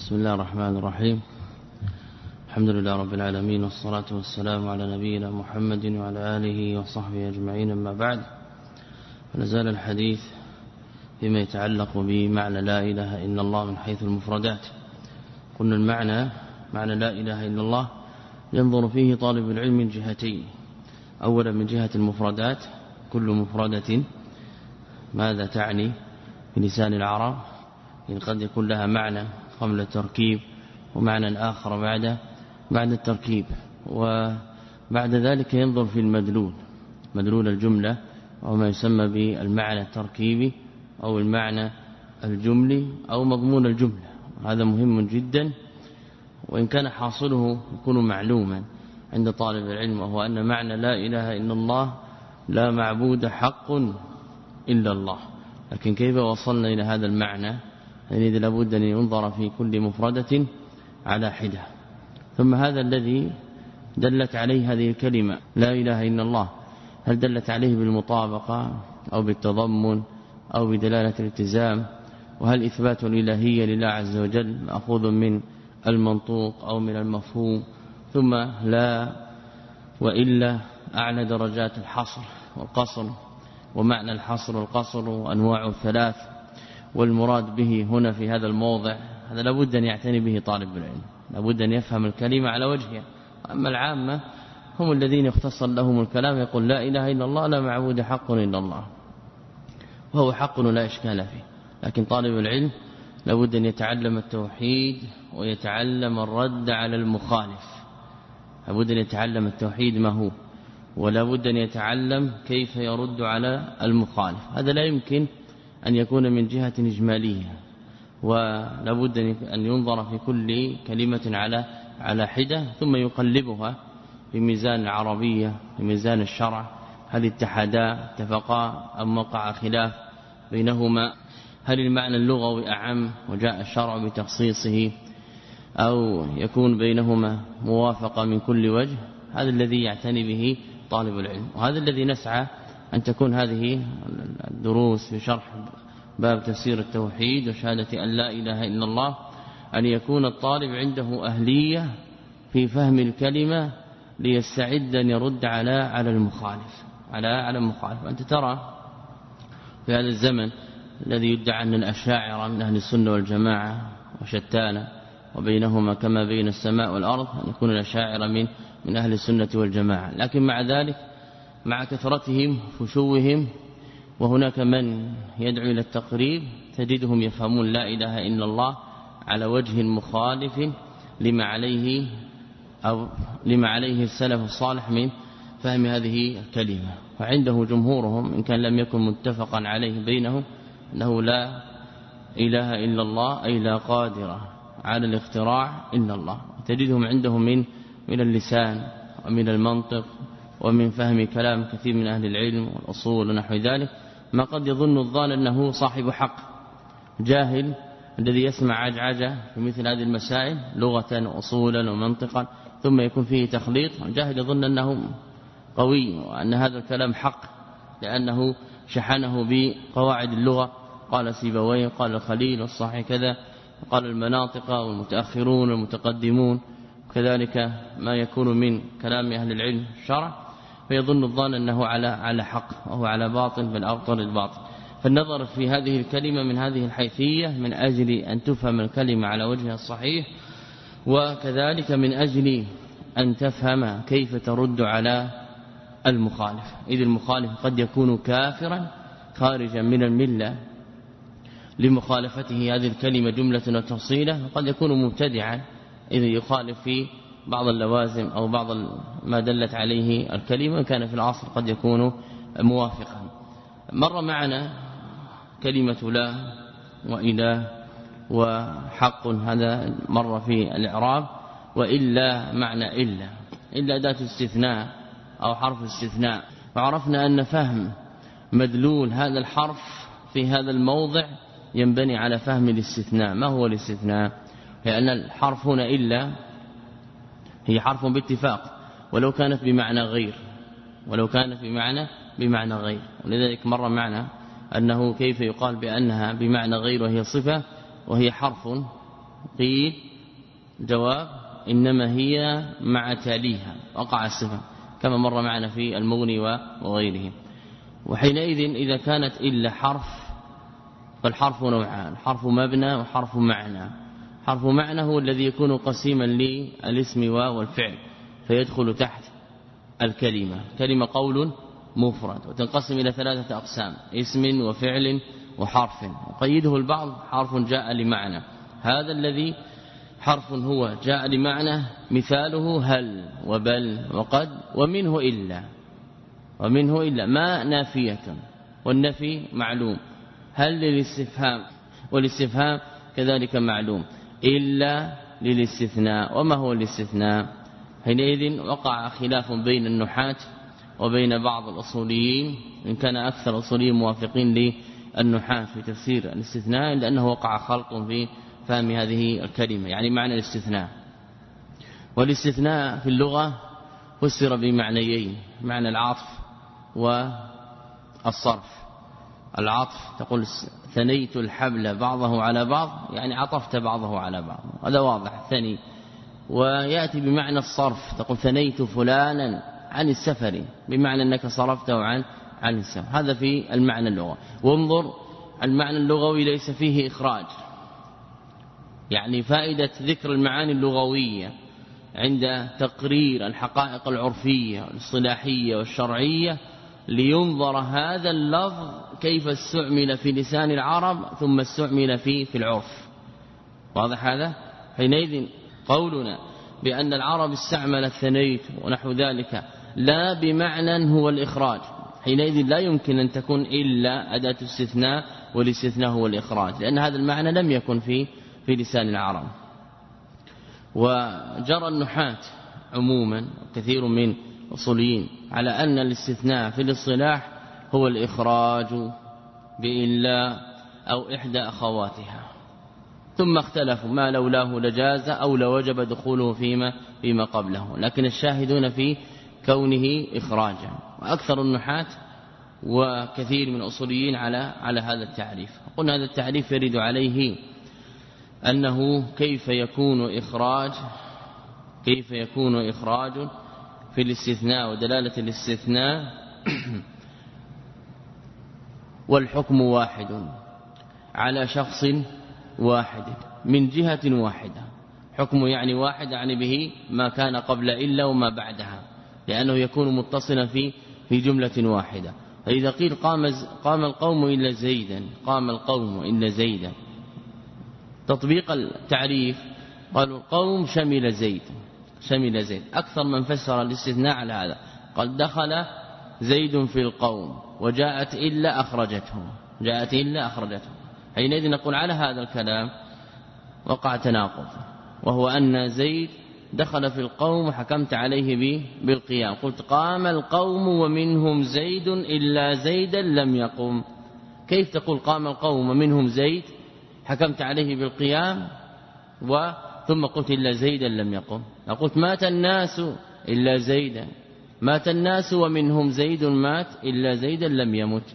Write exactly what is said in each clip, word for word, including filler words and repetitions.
بسم الله الرحمن الرحيم. الحمد لله رب العالمين، والصلاة والسلام على نبينا محمد وعلى آله وصحبه أجمعين، أما بعد. فنزال الحديث فيما يتعلق بمعنى لا إله إلا الله من حيث المفردات. قلنا المعنى معنى لا إله إلا الله ينظر فيه طالب العلم من جهتين. أولا من جهة المفردات، كل مفردة ماذا تعني في لسان العرب، إن قد يكون لها معنى قبل التركيب ومعنى آخر بعد بعد التركيب، وبعد ذلك ينظر في المدلول، مدلول الجملة أو ما يسمى بالمعنى التركيبي أو المعنى الجملي أو مضمون الجملة. هذا مهم جدا، وإن كان حاصله يكون معلوما عند طالب العلم، وهو أن معنى لا إله إلا الله لا معبود حق إلا الله. لكن كيف وصلنا إلى هذا المعنى؟ يعني لابد أن ينظر في كل مفردة على حدة. ثم هذا الذي دلت عليه هذه الكلمة لا إله إلا الله، هل دلت عليه بالمطابقة أو بالتضمن أو بدلالة الالتزام؟ وهل إثبات الإلهية لله عز وجل مأخوذ من المنطوق أو من المفهوم؟ ثم لا وإلا أعلى درجات الحصر والقصر، ومعنى الحصر والقصر وأنواعه الثلاث، والمراد به هنا في هذا الموضع. هذا لابد أن يعتني به طالب العلم، لابد أن يفهم الكلمة على وجهها. أما العامة هم الذين يختصر لهم الكلام، يقول لا إله إلا الله لا معبود حق إلا الله، وهو حق لا إشكال فيه. لكن طالب العلم لابد أن يتعلم التوحيد ويتعلم الرد على المخالف. لابد أن يتعلم التوحيد ما هو، ولا بد أن يتعلم كيف يرد على المخالف. هذا لا يمكن أن يكون من جهة إجمالية، ولا بد أن ينظر في كل كلمة على على حدة، ثم يقلبها في ميزان العربية في ميزان الشرع. هل اتحدا اتفقا أم وقع خلاف بينهما؟ هل المعنى اللغوي أعم وجاء الشرع بتخصيصه، أو يكون بينهما موافقة من كل وجه؟ هذا الذي يعتني به طالب العلم، وهذا الذي نسعى أن تكون هذه الدروس في شرح باب تفسير التوحيد وشهادة أن لا إله إلا الله، أن يكون الطالب عنده أهلية في فهم الكلمة ليستعد أن يرد على على المخالف على على المخالف. أنت ترى في هذا الزمن الذي يدعى أن الأشاعرة من أهل السنة والجماعة وشتان وبينهما كما بين السماء والأرض، أن يكون الأشاعرة من من أهل السنة والجماعة، لكن مع ذلك مع كثرتهم فشوهم وهناك من يدعو إلى التقريب تجدهم يفهمون لا إله إلا الله على وجه مخالف لما عليه أو لما عليه السلف الصالح من فهم هذه الكلمة. فعنده جمهورهم إن كان لم يكن متفقا عليه بينهم أنه لا إله إلا الله أي لا قادر على الاختراع إلا الله. تجدهم عندهم من من اللسان ومن المنطق ومن فهم كلام كثير من أهل العلم والأصول ونحو ذلك ما قد يظن الظان أنه صاحب حق جاهل، الذي يسمع عجعجة في مثل هذه المسائل لغة وأصولا ومنطقا، ثم يكون فيه تخليط. جاهل يظن أنه قوي وأن هذا الكلام حق، لأنه شحنه بقواعد اللغة. قال سيبويه، قال الخليل، والصحيح كذا، قال المناطق والمتأخرون والمتقدمون، كذلك ما يكون من كلام أهل العلم الشرع، فيظن الظان أنه على على حق وهو على باطل، بل أبطل الباطل. فالنظر في هذه الكلمة من هذه الحيثية من أجل أن تفهم الكلمة على وجهها الصحيح، وكذلك من أجل أن تفهم كيف ترد على المخالف، إذ المخالف قد يكون كافرا خارجا من الملة لمخالفته هذه الكلمة جملة وتفصيلا، وقد يكون مبتدعا إذا يخالف في بعض اللوازم أو بعض ما دلت عليه الكلمة، كان في العصر قد يكون موافقا. مر معنا كلمة لا وإله وحق، هذا مر في الإعراب. وإلا معنى إلا، إلا أداة استثناء أو حرف استثناء، وعرفنا أن فهم مدلول هذا الحرف في هذا الموضع ينبني على فهم الاستثناء. ما هو الاستثناء؟ لأن الحرف هنا إلا هي حرف باتفاق، ولو كانت بمعنى غير ولو كانت بمعنى بمعنى غير ولذلك مر معنا أنه كيف يقال بأنها بمعنى غير وهي صفة وهي حرف قيل جواب إنما هي مع تاليها وقع الصفة كما مر معنا في المغني وغيره. وحينئذ إذا كانت إلا حرف فالحرف نوعان، حرف مبنى وحرف معنى. حرف معنى هو الذي يكون قسيما للاسم والفعل فيدخل تحت الكلمة. كلمة قول مفرد وتنقسم إلى ثلاثة أقسام، اسم وفعل وحرف، وقيده البعض حرف جاء لمعنى. هذا الذي حرف هو جاء لمعنى مثاله هل وبل وقد ومنه إلا، ومنه إلا ما نافية والنفي معلوم، هل للاستفهام والاستفهام كذلك معلوم، إلا للاستثناء. وما هو الاستثناء؟ حينئذ وقع خلاف بين النحاة وبين بعض الأصوليين، إن كان أكثر الأصوليين موافقين للنحاة في تفسير الاستثناء لأنه وقع خلط في فهم هذه الكلمة، يعني معنى الاستثناء. والاستثناء في اللغة فسر بمعنيين، معنى العطف والصرف. العطف تقول ثنيت الحبل بعضه على بعض، يعني عطفت بعضه على بعض، هذا واضح ثني. ويأتي بمعنى الصرف، تقول ثنيت فلانا عن السفر، بمعنى أنك صرفته عن عن السفر. هذا في المعنى اللغوي. وانظر المعنى اللغوي ليس فيه إخراج، يعني فائدة ذكر المعاني اللغوية عند تقرير الحقائق العرفية والاصطلاحية والشرعية لينظر هذا اللفظ كيف استعمل في لسان العرب ثم استعمل فيه في العرف. واضح هذا؟ حينئذ قولنا بأن العرب استعمل ثنيت ونحو ذلك لا بمعنى هو الإخراج، حينئذ لا يمكن أن تكون إلا أداة استثناء، والاستثناء هو الإخراج، لأن هذا المعنى لم يكن في في لسان العرب. وجرى النحاة عموما كثير من الأصوليين على أن الاستثناء في الاصطلاح هو الإخراج بإلا أو إحدى أخواتها، ثم اختلفوا ما لولاه لجاز أو لوجب دخوله فيما فيما قبله، لكن الشاهدون في كونه إخراجا. وأكثر النحاة وكثير من الأصوليين على على هذا التعريف. قلنا هذا التعريف يرد عليه أنه كيف يكون إخراج كيف يكون إخراج في الاستثناء ودلالة الاستثناء والحكم واحد على شخص واحد من جهة واحدة. حكم يعني واحد، يعني به ما كان قبل إلا وما بعدها، لأنه يكون متصلا في في جملة واحدة. فإذا قيل قام قام القوم إلا زيدا، قام القوم إلا زيدا، تطبيق التعريف قالوا القوم شمل زيد، شمل زيد. أكثر من فسر الاستثناء على هذا، قال دخل زيد في القوم وجاءت إلا أخرجته، جاءت إلا أخرجته. حينئذ نقول على هذا الكلام وقع تناقض، وهو أن زيد دخل في القوم وحكمت عليه به بالقيام. قلت قام القوم ومنهم زيد إلا زيدا لم يقم. كيف تقول قام القوم ومنهم زيد حكمت عليه بالقيام وثم قلت إلا زيدا لم يقم؟ قلت مات الناس إلا زيدا، مات الناس ومنهم زيد مات إلا زيدا لم يمت.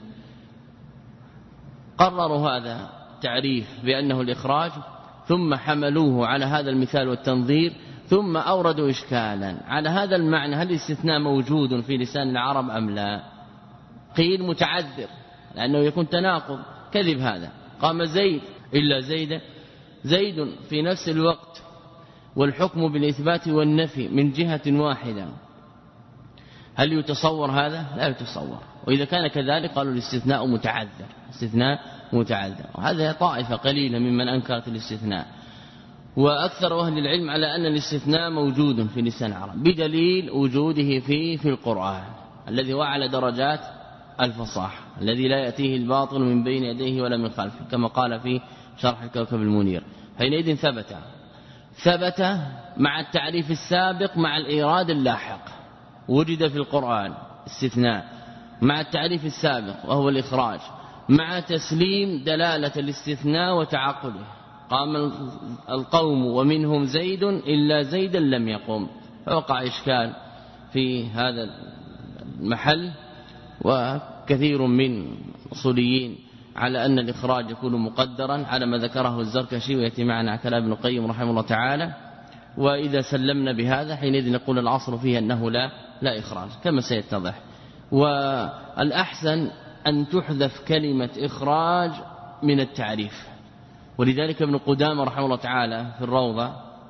قرروا هذا التعريف بأنه الإخراج، ثم حملوه على هذا المثال والتنظير، ثم أوردوا إشكالا على هذا المعنى: هل الاستثناء موجود في لسان العرب أم لا؟ قيل متعذر لأنه يكون تناقض، كذب هذا. قام زيد إلا زيد، زيد في نفس الوقت والحكم بالإثبات والنفي من جهة واحدة، هل يتصور هذا؟ لا يتصور. وإذا كان كذلك قالوا الاستثناء متعذر، استثناء متعذر. وهذا طائفة قليلة ممن أنكرت الاستثناء، وأكثر أهل العلم على أن الاستثناء موجود في لسان العرب بدليل وجوده في في القرآن الذي هو على درجات الفصاحة، الذي لا يأتيه الباطل من بين يديه ولا من خلفه، كما قال في شرح الكوكب المنير. حينئذ ثبت ثبت مع التعريف السابق مع الإيراد اللاحق، وجد في القرآن استثناء مع التعريف السابق وهو الإخراج، مع تسليم دلالة الاستثناء وتعقله. قام القوم ومنهم زيد إلا زيدا لم يقم، فوقع إشكال في هذا المحل. وكثير من الأصوليين على أن الإخراج يكون مقدرا على ما ذكره الزركشي ويأتي معنا كلام ابن القيم رحمه الله تعالى. وإذا سلمنا بهذا حينئذ نقول العصر فيه أنه لا لا إخراج كما سيتضح. والأحسن أن تحذف كلمة إخراج من التعريف، ولذلك ابن قدامة رحمه الله تعالى في الروضة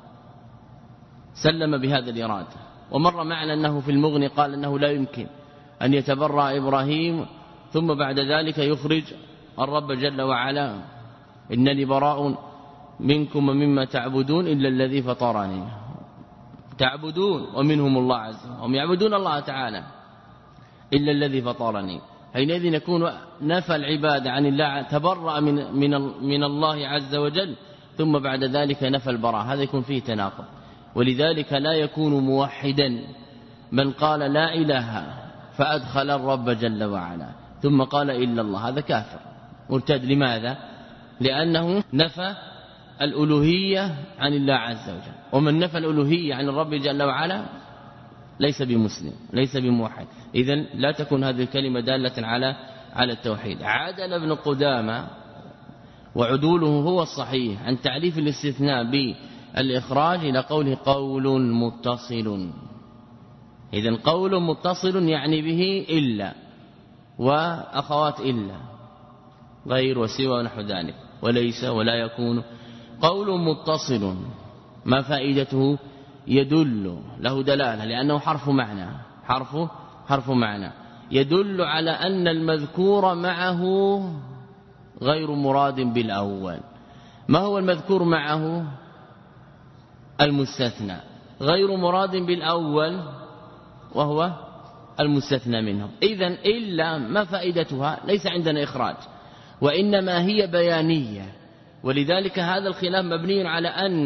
سلم بهذا الإرادة. ومر معنا أنه في المغني قال أنه لا يمكن أن يتبرأ إبراهيم ثم بعد ذلك يخرج الرب جل وعلا إنني براء منكم ومما تعبدون إلا الذي فطرني. تعبدون ومنهم الله عز وجل، هم يعبدون الله تعالى إلا الذي فطرني. حينئذ يكون نفى العبادة عن الله، تبرأ من من من الله عز وجل ثم بعد ذلك نفى البراء، هذا يكون فيه تناقض. ولذلك لا يكون موحدا من قال لا إله فأدخل الرب جل وعلا ثم قال إلا الله، هذا كافر مرتد. لماذا؟ لأنه نفى الألوهية عن الله عز وجل، ومن نفى الألوهية عن الرب جل وعلا ليس بمسلم ليس بموحد. إذن لا تكون هذه الكلمة دالة على على التوحيد. عادل ابن قدامة وعدوله هو الصحيح عن تعريف الاستثناء بالإخراج إلى قوله قول متصل. إذن قول متصل يعني به إلا وأخوات إلا غير وسوى ونحو ذلك، وليس ولا يكون. قول متصل ما فائدته؟ يدل له دلالة لأنه حرف معنى، حرف حرف معنى يدل على أن المذكور معه غير مراد بالأول. ما هو المذكور معه؟ المستثنى، غير مراد بالأول وهو المستثنى منه. إذن إلا ما فائدتها؟ ليس عندنا إخراج وإنما هي بيانية. ولذلك هذا الخلاف مبني على أن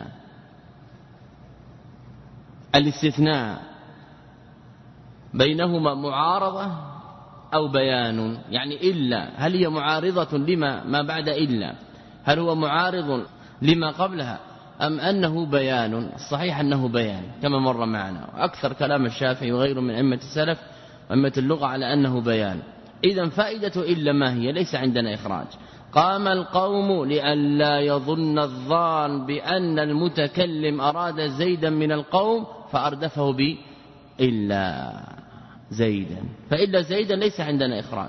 الاستثناء بينهما معارضة أو بيان. يعني إلا هل هي معارضة لما ما بعد إلا؟ هل هو معارض لما قبلها أم أنه بيان؟ الصحيح أنه بيان كما مر معنا، أكثر كلام الشافعي وغيره من أئمة السلف وأئمة اللغة على أنه بيان. إذن فائدة إلا ما هي؟ ليس عندنا إخراج. قام القوم لئلا يظن الظان بأن المتكلم أراد زيدا من القوم فأردفه ب إلا زيدا، فإلا زيدا ليس عندنا إخراج،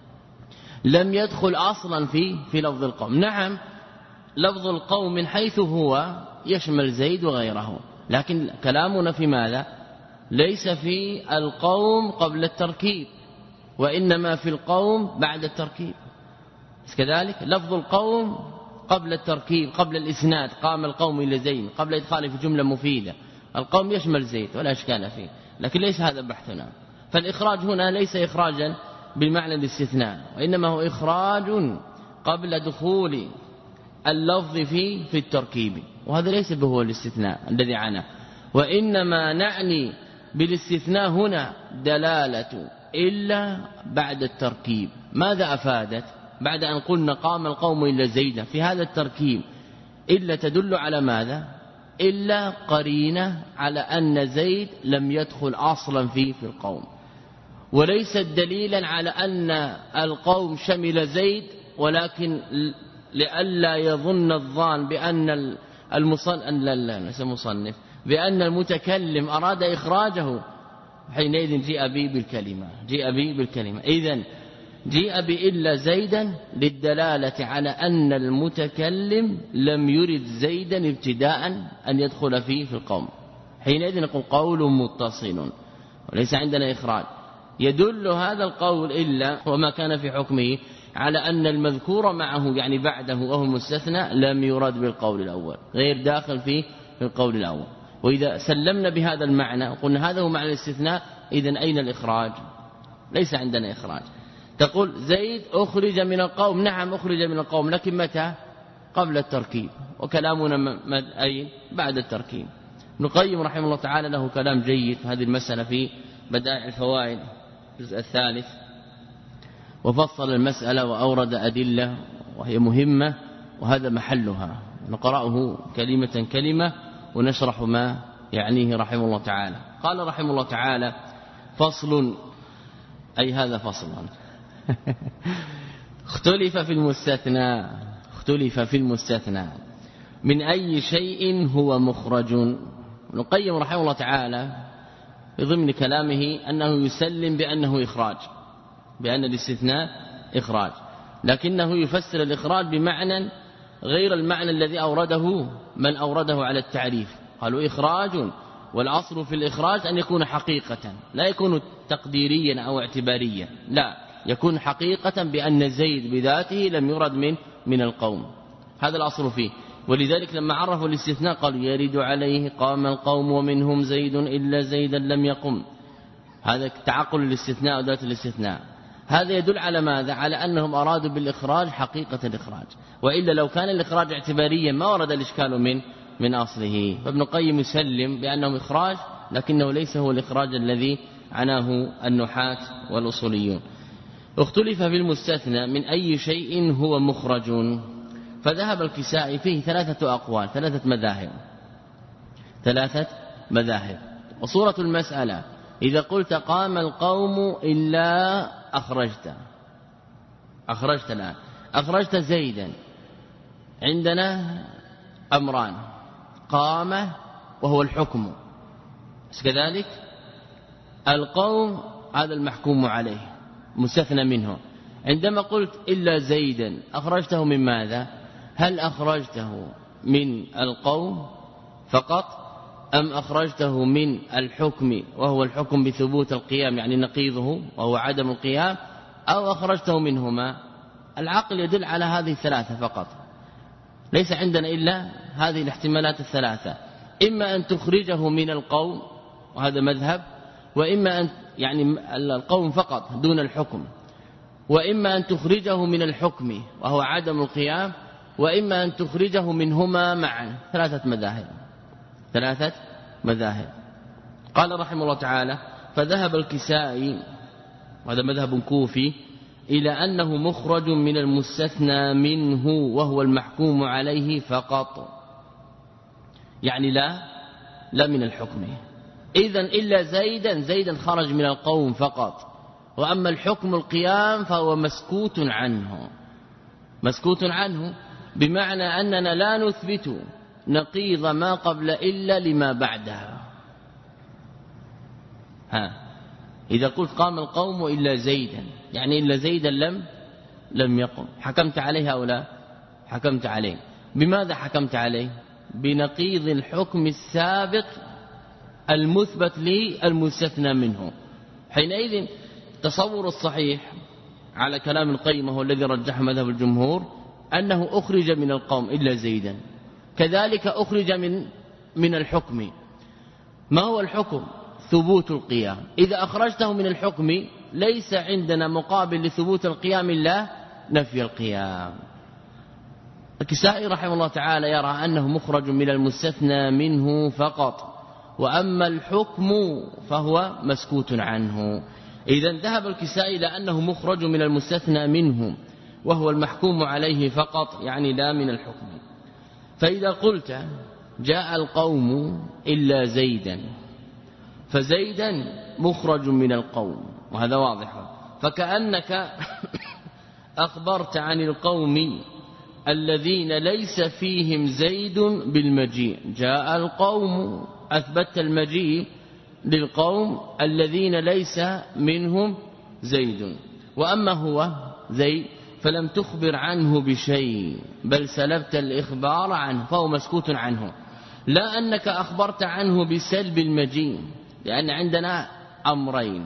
لم يدخل أصلا في في لفظ القوم. نعم لفظ القوم من حيث هو يشمل زيد وغيره، لكن كلامنا في ماذا؟ ليس في القوم قبل التركيب وإنما في القوم بعد التركيب. كذلك لفظ القوم قبل التركيب قبل الإسناد، قام القوم إلى زيد قبل إدخاله في جملة مفيدة. القوم يشمل زيد ولا إشكال فيه، لكن ليس هذا بحثنا. فالإخراج هنا ليس إخراجا بمعنى الاستثناء، وإنما هو إخراج قبل دخول اللفظ في في التركيب، وهذا ليس بهو الاستثناء الذي عناه. وإنما نعني بالاستثناء هنا دلالة إلا بعد التركيب. ماذا أفادت؟ بعد أن قلنا قام القوم إلا زيدا في هذا التركيب إلا تدل على ماذا؟ إلا قرينة على أن زيد لم يدخل أصلا في في القوم، وليست دليلا على أن القوم شمل زيد، ولكن لئلا يظن الظان بأن المصنف بأن المتكلم أراد إخراجه، حينئذ جاء به بالكلمة جاء به بالكلمة إذن جاء بإلا زيدا للدلالة على أن المتكلم لم يرد زيدا ابتداء أن يدخل فيه في القوم. حينئذ نقول قول متصل وليس عندنا إخراج. يدل هذا القول إلا وما كان في حكمه على أن المذكور معه يعني بعده وهو المستثنى لم يرد بالقول الأول، غير داخل فيه في القول الأول. وإذا سلمنا بهذا المعنى وقلنا هذا هو معنى الاستثناء، إذن أين الإخراج؟ ليس عندنا إخراج. تقول زيد أخرج من القوم، نعم أخرج من القوم، لكن متى؟ قبل التركيب، وكلامنا أي بعد التركيب. ابن القيم رحمه الله تعالى له كلام جيد في هذه المسألة في بدائع الفوائد الجزء الثالث، وفصل المسألة وأورد أدلة وهي مهمة، وهذا محلها نقرأه كلمة كلمة ونشرح ما يعنيه رحمه الله تعالى. قال رحمه الله تعالى: فصل، أي هذا فصل اختلف في المستثنى اختلف في المستثنى من أي شيء هو مخرج. ابن القيم رحمه الله تعالى في ضمن كلامه أنه يسلم بأنه إخراج، بأن الاستثناء إخراج، لكنه يفسر الإخراج بمعنى غير المعنى الذي أورده من أورده على التعريف. قالوا إخراج، والأصل في الإخراج أن يكون حقيقة، لا يكون تقديريا أو اعتباريا، لا، يكون حقيقة بأن زيد بذاته لم يرد من من القوم، هذا الأصل فيه. ولذلك لما عرفوا الاستثناء قالوا يرد عليه قام القوم ومنهم زيد إلا زيدا لم يقم. هذا تعقل الاستثناء وذات الاستثناء، هذا يدل على ماذا؟ على أنهم أرادوا بالإخراج حقيقة الإخراج، وإلا لو كان الإخراج اعتباريا ما ورد الإشكال من من أصله. فابن القيم يسلم بأنه إخراج، لكنه ليس هو الإخراج الذي عناه النحاة والأصوليون. اختلف في المستثنى من أي شيء هو مخرج. فذهب الكسائي فيه ثلاثة أقوال، ثلاثة مذاهب ثلاثة مذاهب وصورة المسألة إذا قلت قام القوم إلا أخرجت أخرجت الآن أخرجت زيدا، عندنا أمران، قام وهو الحكم، كذلك القوم هذا المحكوم عليه مستثنى منه. عندما قلت إلا زيدا أخرجته من ماذا؟ هل أخرجته من القوم فقط أم أخرجته من الحكم وهو الحكم بثبوت القيام يعني نقيضه وهو عدم القيام، أو أخرجته منهما؟ العقل يدل على هذه الثلاثة فقط، ليس عندنا إلا هذه الاحتمالات الثلاثة، إما أن تخرجه من القوم وهذا مذهب، وإما أن يعني القوم فقط دون الحكم، وإما أن تخرجه من الحكم وهو عدم القيام، وإما أن تخرجه منهما معا. ثلاثة مذاهب ثلاثة مذاهب قال رحمه الله تعالى فذهب الكسائي وهذا مذهب كوفي إلى أنه مخرج من المستثنى منه وهو المحكوم عليه فقط، يعني لا لا من الحكم. إذن إلا زيدا زيدا خرج من القوم فقط، وأما الحكم القيام فهو مسكوت عنه مسكوت عنه بمعنى أننا لا نثبت نقيض ما قبل إلا لما بعدها. ها إذا قلت قام القوم إلا زيدا يعني إلا زيدا لم لم يقم، حكمت عليه أو لا؟ حكمت عليه. بماذا حكمت عليه؟ بنقيض الحكم السابق المثبت للمستثنى منه. حينئذ تصور الصحيح على كلام القيم هو الذي رجح مذهب الجمهور أنه أخرج من القوم إلا زيدا، كذلك أخرج من من الحكم. ما هو الحكم؟ ثبوت القيام. إذا أخرجته من الحكم ليس عندنا مقابل لثبوت القيام إلا نفي القيام. الكسائي رحمه الله تعالى يرى أنه مخرج من المستثنى منه فقط، وأما الحكم فهو مسكوت عنه. إذا ذهب الكسائي إلى أنه مخرج من المستثنى منه وهو المحكوم عليه فقط، يعني لا من الحكم. فإذا قلت جاء القوم إلا زيدا فزيدا مخرج من القوم، وهذا واضح، فكأنك أخبرت عن القوم الذين ليس فيهم زيد بالمجيء. جاء القوم أثبت المجيء للقوم الذين ليس منهم زيد، وأما هو زيد فلم تخبر عنه بشيء بل سلبت الإخبار عنه فهو مسكوت عنه، لا أنك أخبرت عنه بسلب المجيء، لأن عندنا أمرين.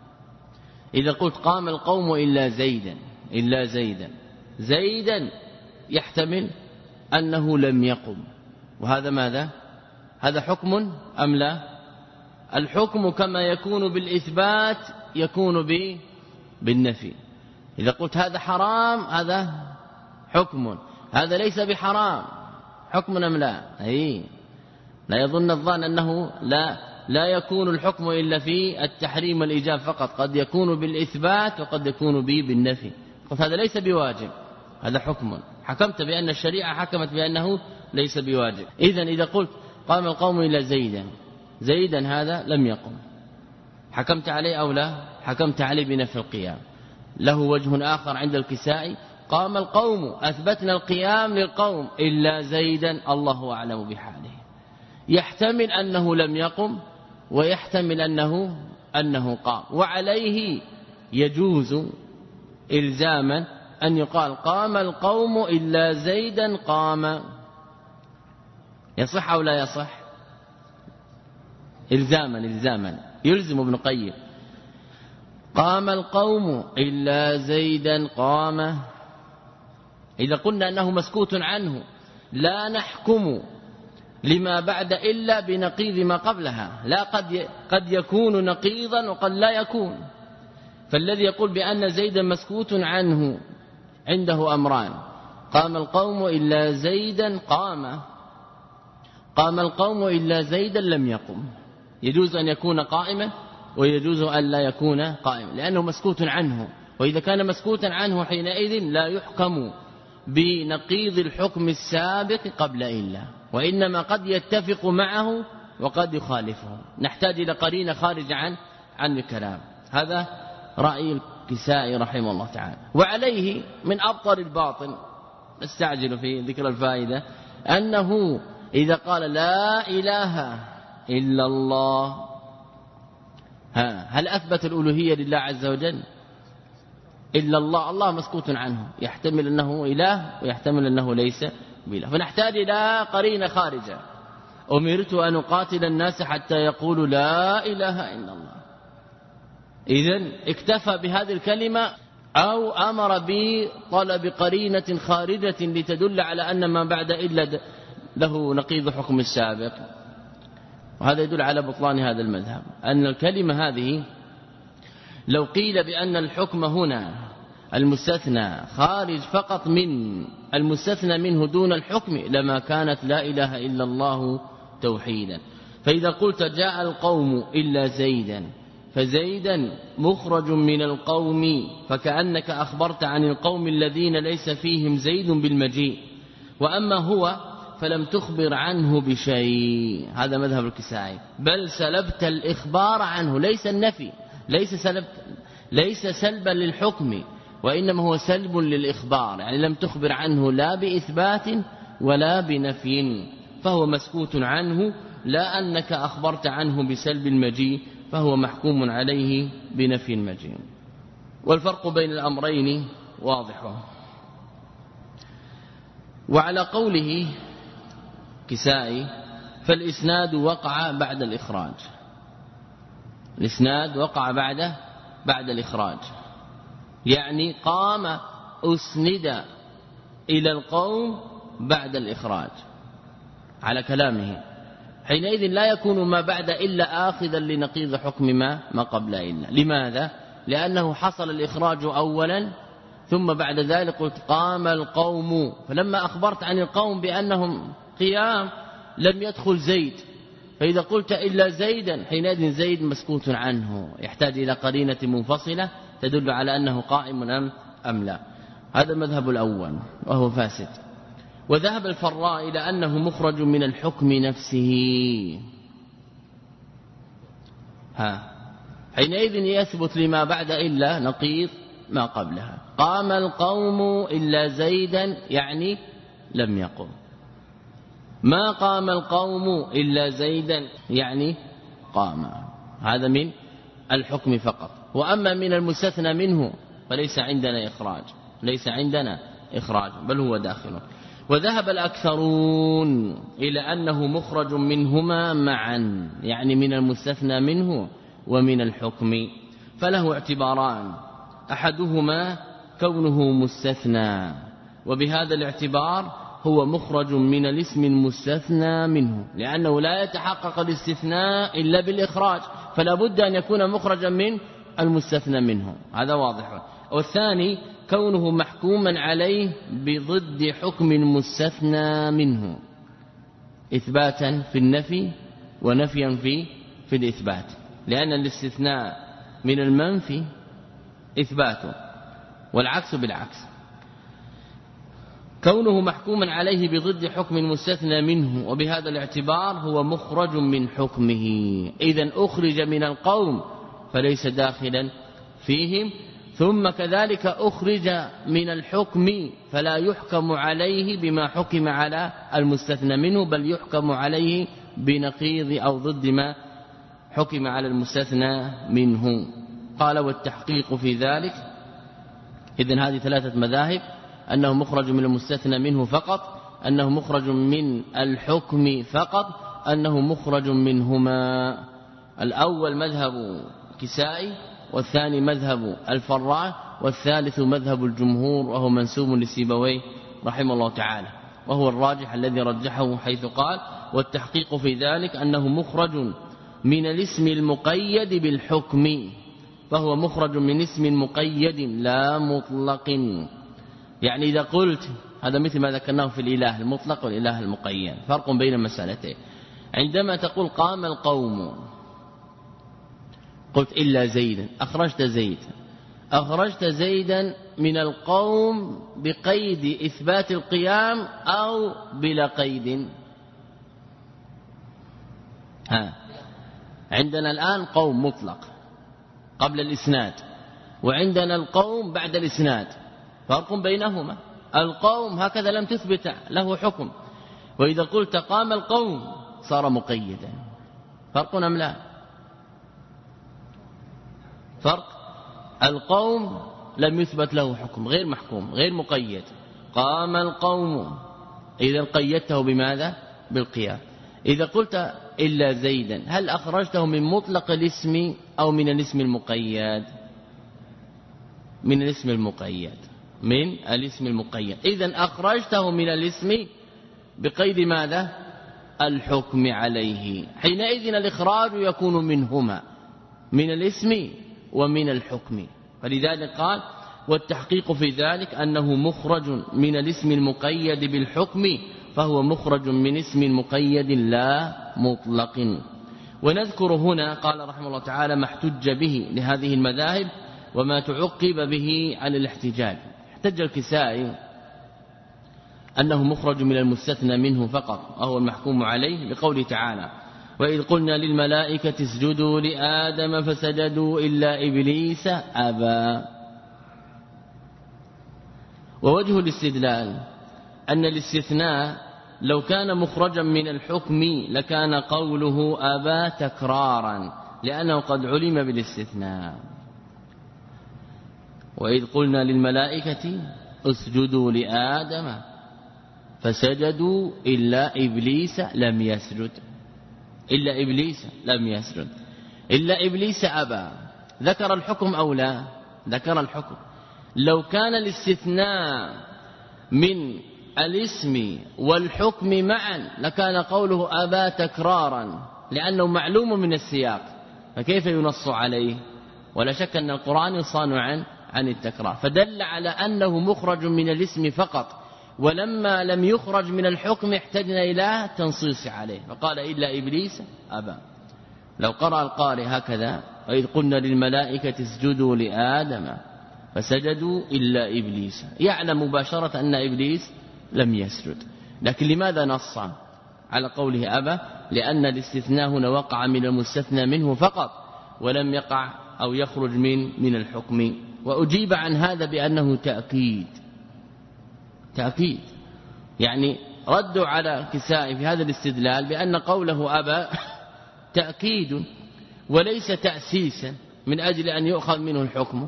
إذا قلت قام القوم إلا زيدا إلا زيدا زيدا يحتمل أنه لم يقم، وهذا ماذا؟ هذا حكم أم لا؟ الحكم كما يكون بالإثبات يكون بالنفي. إذا قلت هذا حرام هذا حكم، هذا ليس بحرام حكم أم لا؟ أي لا يظن الظان أنه لا لا يكون الحكم إلا في التحريم والإيجاب فقط، قد يكون بالإثبات وقد يكون به بالنفي. قلت هذا ليس بواجب، هذا حكم، حكمت بأن الشريعة حكمت بأنه ليس بواجب. إذن إذا قلت قام القوم إلى زيدا زيدا هذا لم يقم، حكمت عليه أو لا؟ حكمت عليه بنفي القيام. له وجه آخر عند الكسائي قام القوم، أثبتنا القيام للقوم إلا زيدا الله أعلم بحاله. يحتمل أنه لم يقم ويحتمل أنه أنه قام، وعليه يجوز إلزاما أن يقال قام القوم إلا زيدا قام. يصح أو لا يصح؟ إلزاما إلزاما يلزم ابن قيم قام القوم إلا زيدا قام. إذا قلنا أنه مسكوت عنه لا نحكم لما بعد إلا بنقيض ما قبلها، لا قد قد يكون نقيضا وقد لا يكون. فالذي يقول بأن زيدا مسكوت عنه عنده أمران: قام القوم إلا زيدا قام، قام القوم إلا زيدا لم يقم. يجوز أن يكون قائما ويجوز أن لا يكون قائما لأنه مسكوت عنه، وإذا كان مسكوتا عنه حينئذ لا يحكم بنقيض الحكم السابق قبل إلا، وإنما قد يتفق معه وقد يخالفه. نحتاج إلى قرينة خارج عن عن الكلام. هذا رأي الكسائي رحمه الله تعالى. وعليه من أبطل الباطل، نستعجل في ذكر الفائدة، أنه إذا قال لا إله إلا الله ها هل أثبت الألوهية لله عز وجل؟ إلا الله، الله مسكوت عنه، يحتمل أنه إله ويحتمل أنه ليس بإله. فنحتاج إلى قرينة خارجة. أمرت أن أقاتل الناس حتى يقولوا لا إله إلا الله. إذن اكتفى بهذه الكلمة أو أمر بطلب قرينة خارجة لتدل على أن ما بعد إلا له نقيض حكم السابق. وهذا يدل على بطلان هذا المذهب، أن الكلمة هذه لو قيل بأن الحكم هنا المستثنى خارج فقط من المستثنى منه دون الحكم لما كانت لا إله إلا الله توحيدا. فإذا قلت جاء القوم إلا زيدا فزيدا مخرج من القوم، فكأنك أخبرت عن القوم الذين ليس فيهم زيد بالمجيء، وأما هو فلم تخبر عنه بشيء. هذا مذهب الكسائي، بل سلبت الإخبار عنه، ليس النفي، ليس سلب ليس سلبا للحكم، وإنما هو سلب للإخبار، يعني لم تخبر عنه لا بإثبات ولا بنفي، فهو مسكوت عنه، لا أنك أخبرت عنه بسلب المجيء فهو محكوم عليه بنفي المجيء. والفرق بين الأمرين واضح. وعلى قوله كسائي فالإسناد وقع بعد الإخراج، الإسناد وقع بعد بعد الإخراج، يعني قام أسند إلى القوم بعد الإخراج على كلامه. حينئذ لا يكون ما بعد إلا آخذا لنقيض حكم ما ما قبل إلا. لماذا؟ لأنه حصل الإخراج أولا ثم بعد ذلك قلت قام القوم، فلما أخبرت عن القوم بأنهم قيام لم يدخل زيد، فإذا قلت إلا زيدا حينئذ زيد مسكوت عنه، يحتاج إلى قرينة منفصلة تدل على أنه قائم أم أم لا. هذا المذهب الأول وهو فاسد. وذهب الفراء إلى أنه مخرج من الحكم نفسه. ها حينئذ يثبت لما بعد إلا نقيض ما قبلها. قام القوم إلا زيدا يعني لم يقم، ما قام القوم إلا زيدا يعني قام. هذا من الحكم فقط. وأما من المستثنى منه فليس عندنا إخراج، ليس عندنا إخراج بل هو داخل. وذهب الأكثرون إلى أنه مخرج منهما معا، يعني من المستثنى منه ومن الحكم، فله اعتباران: أحدهما كونه مستثنى، وبهذا الاعتبار هو مخرج من الاسم المستثنى منه، لأنه لا يتحقق الاستثناء إلا بالإخراج، فلا بد أن يكون مخرجا من المستثنى منه، هذا واضح. والثاني كونه محكوما عليه بضد حكم المستثنى منه، إثباتا في النفي ونفيا في في الإثبات، لأن الاستثناء من المنفي إثباته والعكس بالعكس. كونه محكوما عليه بضد حكم المستثنى منه، وبهذا الاعتبار هو مخرج من حكمه. إذن أخرج من القوم فليس داخلا فيهم، ثم كذلك أخرج من الحكم فلا يحكم عليه بما حكم على المستثنى منه بل يحكم عليه بنقيض أو ضد ما حكم على المستثنى منه. قال والتحقيق في ذلك، إذن هذه ثلاثة مذاهب: أنه مخرج من المستثنى منه فقط، أنه مخرج من الحكم فقط، أنه مخرج منهما. الأول مذهب كسائي، والثاني مذهب الفراء، والثالث مذهب الجمهور وهو منسوب لسيبويه رحمه الله تعالى، وهو الراجح الذي رجحه حيث قال والتحقيق في ذلك أنه مخرج من الاسم المقيد بالحكم، فهو مخرج من اسم مقيد لا مطلق. يعني إذا قلت هذا مثل ما ذكرناه في الإله المطلق والإله المقيد، فرق بين المسألتين. عندما تقول قام القوم قلت إلا زيدا، أخرجت زيد، أخرجت زيدا من القوم بقيد إثبات القيام أو بلا قيد؟ ها عندنا الآن قوم مطلق قبل الإسناد، وعندنا القوم بعد الإسناد، فرق بينهما. القوم هكذا لم تثبت له حكم، وإذا قلت قام القوم صار مقيدا. فرق أم لا؟ فرق. القوم لم يثبت له حكم، غير محكوم غير مقيد. قام القوم إذا قيدته بماذا؟ بالقيام. إذا قلت إلا زيدا، هل أخرجته من مطلق الاسم أو من الاسم المقيد؟ من الاسم المقيد، من الاسم المقيد. إذن أخرجته من الاسم بقيد ماذا؟ الحكم عليه. حينئذ الإخراج يكون منهما، من الاسم ومن الحكم. فلذلك قال والتحقيق في ذلك أنه مخرج من الاسم المقيد بالحكم، فهو مخرج من اسم مقيد لا مطلق. ونذكر هنا قال رحمه الله تعالى ما احتج به لهذه المذاهب وما تعقب به على الاحتجاج. احتج الكسائي أنه مخرج من المستثنى منه فقط، وهو المحكوم عليه بقوله تعالى وإذ قلنا للملائكة اسجدوا لآدم فسجدوا إلا إبليس أبى. ووجه الاستدلال أن الاستثناء لو كان مخرجا من الحكم لكان قوله أبى تكرارا، لأنه قد علم بالاستثناء. وإذ قلنا للملائكة اسجدوا لآدم فسجدوا إلا إبليس لم يسجد، إلا إبليس لم يسجد، إلا إبليس أبى. ذكر الحكم أو لا؟ ذكر الحكم. لو كان الاستثناء من الاسم والحكم معا لكان قوله أبى تكرارا، لأنه معلوم من السياق، فكيف ينص عليه؟ ولا شك أن القرآن يصان عن عن التكرار، فدل على أنه مخرج من الاسم فقط، ولما لم يخرج من الحكم احتجنا إلى تنصيص عليه، فقال إلا إبليس أبى. لو قرأ القارئ هكذا وإذ قلنا للملائكة اسجدوا لآدم فسجدوا إلا إبليس، يعلم مباشرة أن إبليس لم يسجد. لكن لماذا نص على قوله أبى؟ لأن الاستثناء هنا وقع من المستثنى منه فقط، ولم يقع أو يخرج من من الحكم. وأجيب عن هذا بأنه تأكيد، تأكيد يعني ردوا على الكسائي في هذا الاستدلال بأن قوله أبى تأكيد وليس تأسيسا من أجل أن يؤخذ منه الحكم.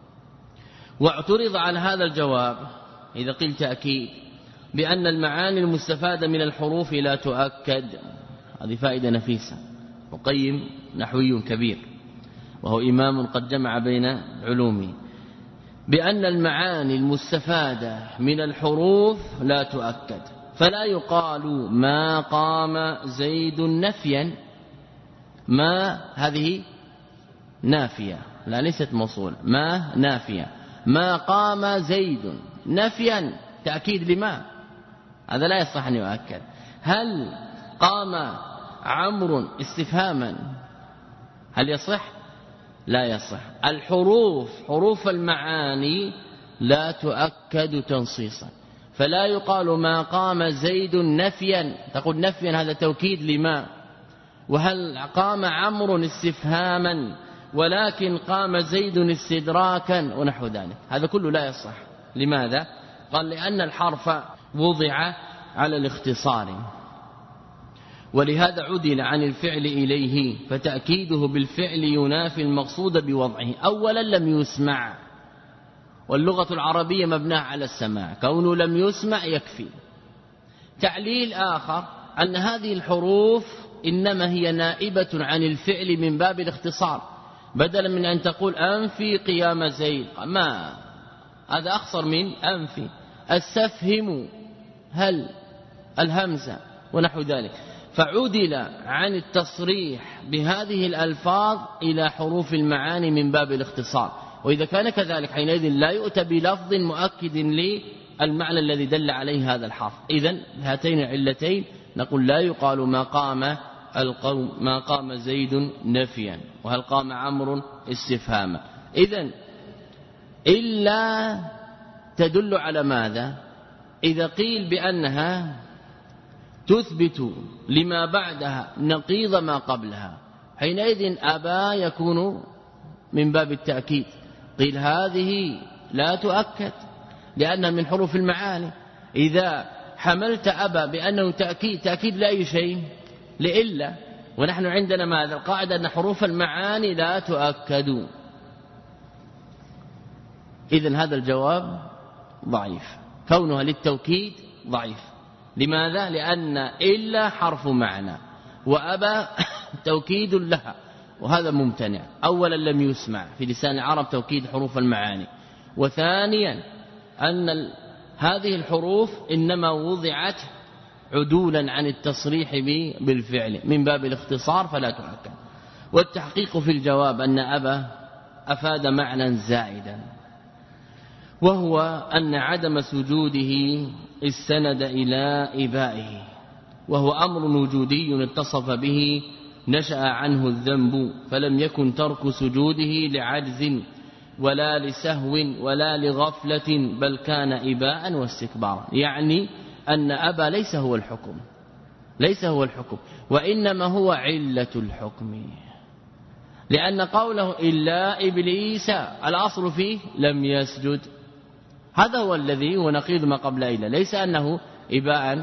واعترض على هذا الجواب إذا قيل تأكيد بأن المعاني المستفادة من الحروف لا تؤكد. هذه فائدة نفيسة. وقيم نحوي كبير وهو إمام قد جمع بين علومه، بأن المعاني المستفادة من الحروف لا تؤكد، فلا يقال ما قام زيد نفيا، ما هذه نافية لا ليست موصولة، ما نافية، ما قام زيد نفيا تأكيد لما، هذا لا يصح أن يؤكد. هل قام عمرو استفهاما هل يصح؟ لا يصح. الحروف حروف المعاني لا تؤكد تنصيصا، فلا يقال ما قام زيد نفيا، تقول نفيا هذا توكيد لما. وهل قام عمرو استفهاما ولكن قام زيد استدراكا ونحو ذلك. هذا كله لا يصح. لماذا؟ قال لأن الحرف وضع على الاختصار، ولهذا عدل عن الفعل إليه، فتأكيده بالفعل ينافي المقصود بوضعه. أولا لم يسمع، واللغة العربية مبناها على السماع، كونه لم يسمع يكفي. تعليل آخر أن هذه الحروف إنما هي نائبة عن الفعل من باب الاختصار، بدلا من أن تقول أنفي قيام زيد، ما هذا أخصر من أنفي. استفهم هل الهمزة ونحو ذلك، فعدل عن التصريح بهذه الألفاظ إلى حروف المعاني من باب الاختصار. وإذا كان كذلك حينئذ لا يؤتى بلفظ مؤكد للمعنى الذي دل عليه هذا الحرف. إذن هاتين العلتين نقول لا يقال ما قام القوم ما قام زيد نفيا، وهل قام عمرو استفهاما. إذن إلا تدل على ماذا؟ إذا قيل بأنها تثبت لما بعدها نقيض ما قبلها، حينئذ أبا يكون من باب التأكيد. قيل هذه لا تؤكد لأنها من حروف المعاني. إذا حملت أبا بأنه تأكيد، تأكيد لأي شيء؟ لإلا. ونحن عندنا ماذا؟ القاعدة أن حروف المعاني لا تؤكد. إذن هذا الجواب ضعيف، كونها للتوكيد ضعيف. لماذا؟ لأن إلا حرف معنى، وأبى توكيد لها، وهذا ممتنع. أولا لم يسمع في لسان العرب توكيد حروف المعاني، وثانيا أن هذه الحروف إنما وضعت عدولا عن التصريح بالفعل من باب الاختصار فلا تؤكد. والتحقيق في الجواب أن أبى أفاد معنى زائدا، وهو أن عدم سجوده استند إلى إبائه، وهو أمر وجودي اتصف به نشأ عنه الذنب، فلم يكن ترك سجوده لعجز ولا لسهو ولا لغفلة، بل كان إباء واستكبارا. يعني أن أبا ليس هو الحكم، ليس هو الحكم، وإنما هو علة الحكم. لأن قوله إلا إبليس الأصل فيه لم يسجد، هذا هو الذي هو نقيض ما قبل إلا، ليس أنه إباء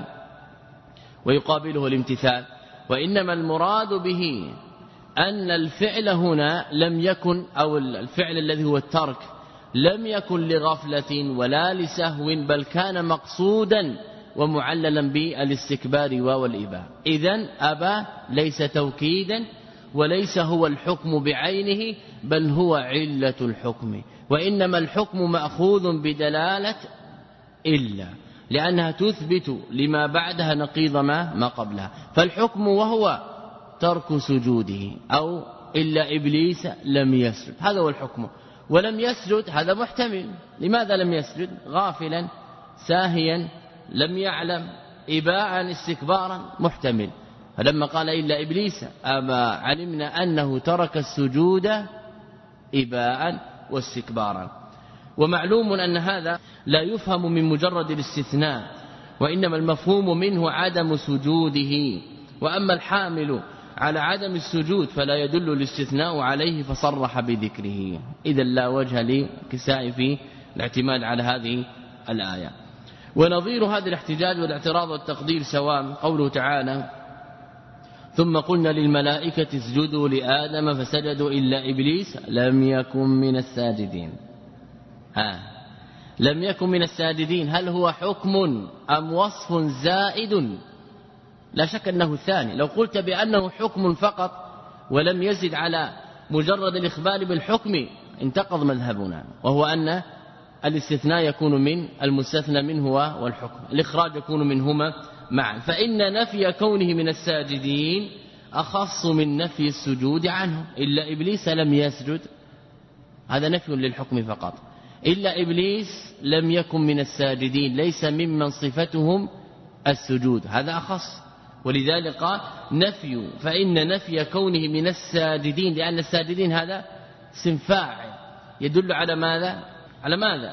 ويقابله الامتثال، وإنما المراد به أن الفعل هنا لم يكن، أو الفعل الذي هو الترك لم يكن لغفلة ولا لسهو، بل كان مقصودا ومعللا بالاستكبار والإباء. إذن أبى ليس توكيدا وليس هو الحكم بعينه، بل هو علة الحكم، وإنما الحكم مأخوذ بدلالة إلا، لأنها تثبت لما بعدها نقيض ما ما قبلها. فالحكم وهو ترك سجوده، أو إلا إبليس لم يسجد، هذا هو الحكم. ولم يسجد هذا محتمل. لماذا لم يسجد؟ غافلا ساهيا لم يعلم إباء استكبارا، محتمل. فلما قال إلا إبليس أبا علمنا أنه ترك السجود إباء واستكبارا. ومعلوم أن هذا لا يفهم من مجرد الاستثناء، وإنما المفهوم منه عدم سجوده. وأما الحامل على عدم السجود فلا يدل الاستثناء عليه فصرح بذكره. إذا لا وجه لكساء في الاعتماد على هذه الآية. ونظير هذا الاحتجاج والاعتراض والتقدير سواء قوله تعالى ثم قلنا للملائكة اسجدوا لآدم فسجدوا إلا إبليس لم يكن من الساجدين. ها لم يكن من الساجدين، هل هو حكم أم وصف زائد؟ لا شك أنه الثاني. لو قلت بأنه حكم فقط ولم يزد على مجرد الإخبار بالحكم انتقض مذهبنا، وهو أن الاستثناء يكون من المستثنى منه والحكم، الإخراج يكون منهما معا. فإن نفي كونه من الساجدين أخص من نفي السجود عنه. إلا إبليس لم يسجد، هذا نفي للحكم فقط. إلا إبليس لم يكن من الساجدين، ليس ممن صفتهم السجود، هذا أخص. ولذلك قال نفي، فإن نفي كونه من الساجدين، لأن الساجدين هذا اسم فاعل يدل على ماذا؟ على ماذا؟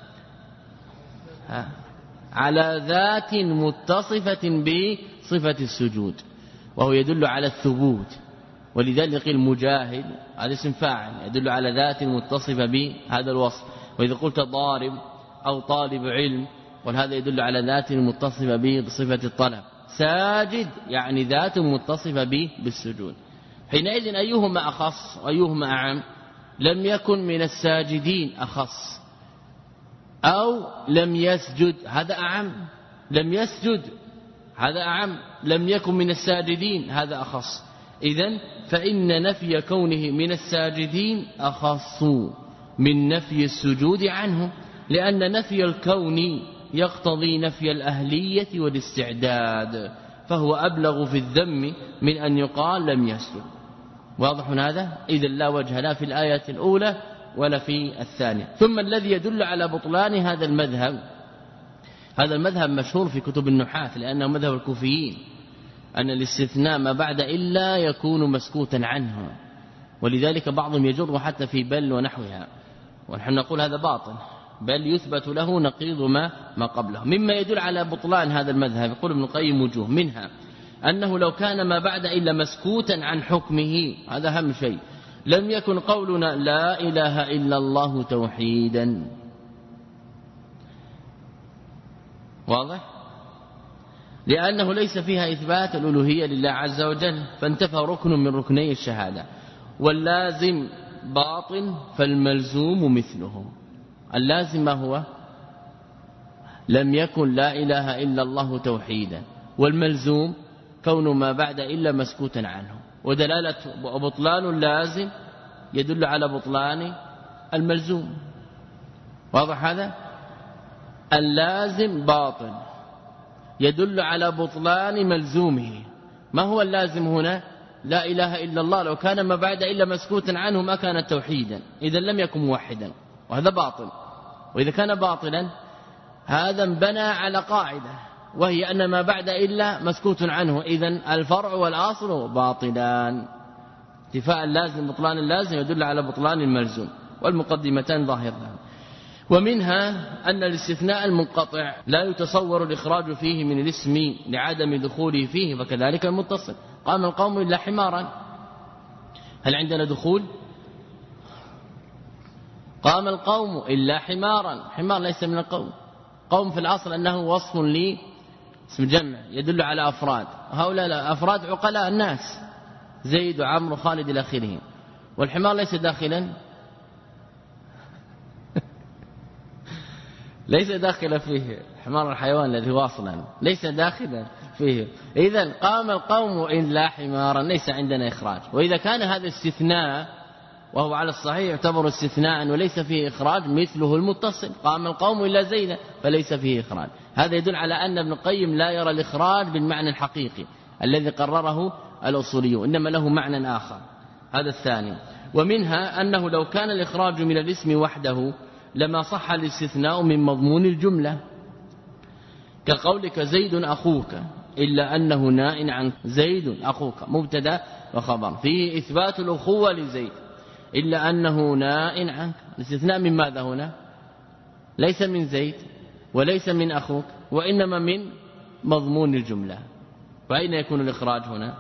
ها. على ذات متصفة بصفة السجود، وهو يدل على الثبوت. ولذلك قيل مجاهد هذا اسم فاعل يدل على ذات متصفة بهذا الوصف. وإذا قلت ضارب أو طالب علم وهذا يدل على ذات متصفة به بصفة الطلب. ساجد يعني ذات متصفة به بالسجود. حينئذ أيهما أخص وأيهما أعم؟ لم يكن من الساجدين أخص، أو لم يسجد هذا أعم. لم يسجد هذا أعم، لم يكن من الساجدين هذا أخص. إذن فإن نفي كونه من الساجدين أخص من نفي السجود عنه، لأن نفي الكون يقتضي نفي الأهلية والاستعداد، فهو أبلغ في الذم من أن يقال لم يسجد. واضح هذا؟ إذن لا وجه لا في الآية الأولى ولا في الثانية. ثم الذي يدل على بطلان هذا المذهب، هذا المذهب مشهور في كتب النحاة لأنه مذهب الكوفيين، أن الاستثناء ما بعد إلا يكون مسكوتا عنه، ولذلك بعضهم يجر حتى في بل ونحوها، ونحن نقول هذا باطل، بل يثبت له نقيض ما ما قبله. مما يدل على بطلان هذا المذهب يقول ابن القيم وجوه، منها أنه لو كان ما بعد إلا مسكوتا عن حكمه، هذا أهم شيء، لم يكن قولنا لا إله إلا الله توحيدا. واضح؟ لأنه ليس فيها إثبات الألوهية لله عز وجل، فانتفى ركن من ركني الشهادة. واللازم باطل فالملزوم مثله. اللازم ما هو؟ لم يكن لا إله إلا الله توحيدا، والملزوم كون ما بعد إلا مسكوتا عنه. ودلالة بطلان اللازم يدل على بطلان الملزوم. واضح هذا؟ اللازم باطل يدل على بطلان ملزومه. ما هو اللازم هنا؟ لا إله إلا الله، لو كان ما بعد إلا مسكوتا عنه ما كان توحيدا، إذا لم يكن موحدا، وهذا باطل. وإذا كان باطلا هذا انبنى على قاعدة، وهي أن ما بعد إلا مسكوت عنه، إذن الفرع والأصل باطلان. انتفاء اللازم بطلان اللازم يدل على بطلان الملزوم، والمقدمتان ظاهران. ومنها أن الاستثناء المنقطع لا يتصور الإخراج فيه من الاسم لعدم دخوله فيه، فكذلك المتصل. قام القوم إلا حمارا، هل عندنا دخول؟ قام القوم إلا حمارا، حمار ليس من القوم. قوم في الأصل أنه وصف لي اسم جمع يدل على أفراد، هؤلاء لا أفراد عقلاء الناس، زيد وعمرو وخالد إلى آخره. والحمار ليس داخلا ليس داخلا فيه، حمار الحيوان الذي واصلا ليس داخلا فيه. إذن قام القوم إلا حمارا، ليس عندنا إخراج. وإذا كان هذا استثناء وهو على الصحيح يعتبر استثناء وليس فيه إخراج، مثله المتصل قام القوم إلا زيدا، فليس فيه إخراج. هذا يدل على أن ابن القيم لا يرى الإخراج بالمعنى الحقيقي الذي قرره الأصوليون، إنما له معنى آخر. هذا الثاني. ومنها أنه لو كان الإخراج من الاسم وحده لما صح الاستثناء من مضمون الجملة، كقولك زيد أخوك، إلا أنه نائن عن زيد أخوك مبتدا وخبر، فيه إثبات الأخوة لزيد، إلا أنه نائن عنك. الاستثناء من ماذا هنا؟ ليس من زيد وليس من أخوك، وإنما من مضمون الجملة. فأين يكون الإخراج هنا؟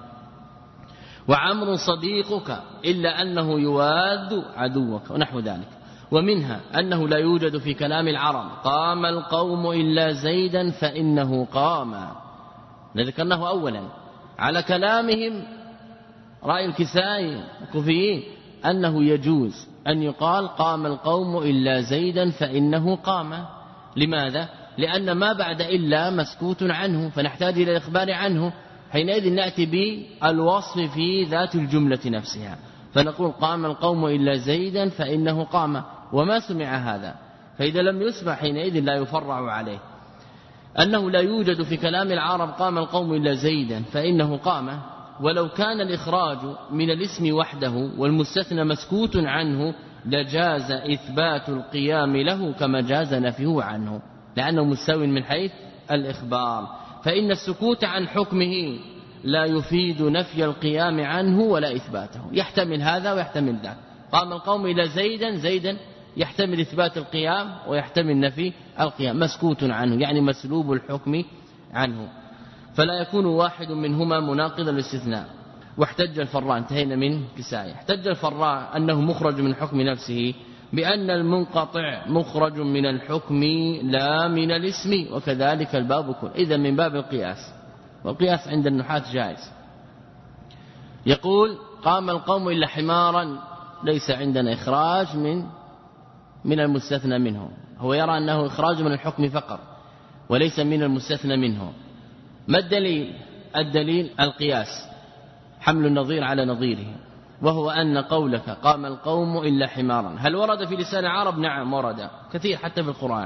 وعمر صديقك، إلا أنه يواد عدوك، ونحو ذلك. ومنها أنه لا يوجد في كلام العرب قام القوم إلا زيدا فإنه قام، ذكرناه أولا. على كلامهم رأي الكسائي الكوفيين أنه يجوز أن يقال قام القوم إلا زيدا فإنه قام. لماذا؟ لأن ما بعد إلا مسكوت عنه، فنحتاج إلى الإخبار عنه. حينئذ نأتي بالوصف في ذات الجملة نفسها، فنقول قام القوم إلا زيدا فإنه قام، وما سمع هذا. فإذا لم يسمع حينئذ لا يفرع عليه. أنه لا يوجد في كلام العرب قام القوم إلا زيدا فإنه قام. ولو كان الإخراج من الاسم وحده والمستثنى مسكوت عنه لجاز إثبات القيام له كما جاز نفيه عنه، لأنه مستو من حيث الإخبار. فإن السكوت عن حكمه لا يفيد نفي القيام عنه ولا إثباته، يحتمل هذا ويحتمل ذاك. قام القوم إلى زيدا، زيدا يحتمل إثبات القيام ويحتمل نفي القيام، مسكوت عنه يعني مسلوب الحكم عنه، فلا يكون واحد منهما مناقضا للاستثناء. واحتج الفراء، انتهينا من كسائي. احتج الفراء أنه مخرج من حكم نفسه بأن المنقطع مخرج من الحكم لا من الاسم، وكذلك الباب كله. إذن من باب القياس، والقياس عند النحاة جائز. يقول قام القوم إلا حمارا، ليس عندنا إخراج من من المستثنى منه، هو يرى أنه إخراج من الحكم فقط وليس من المستثنى منه. ما الدليل؟ الدليل القياس، حمل النظير على نظيره، وهو أن قولك قام القوم إلا حمارا هل ورد في لسان العرب؟ نعم ورد كثير حتى في القرآن.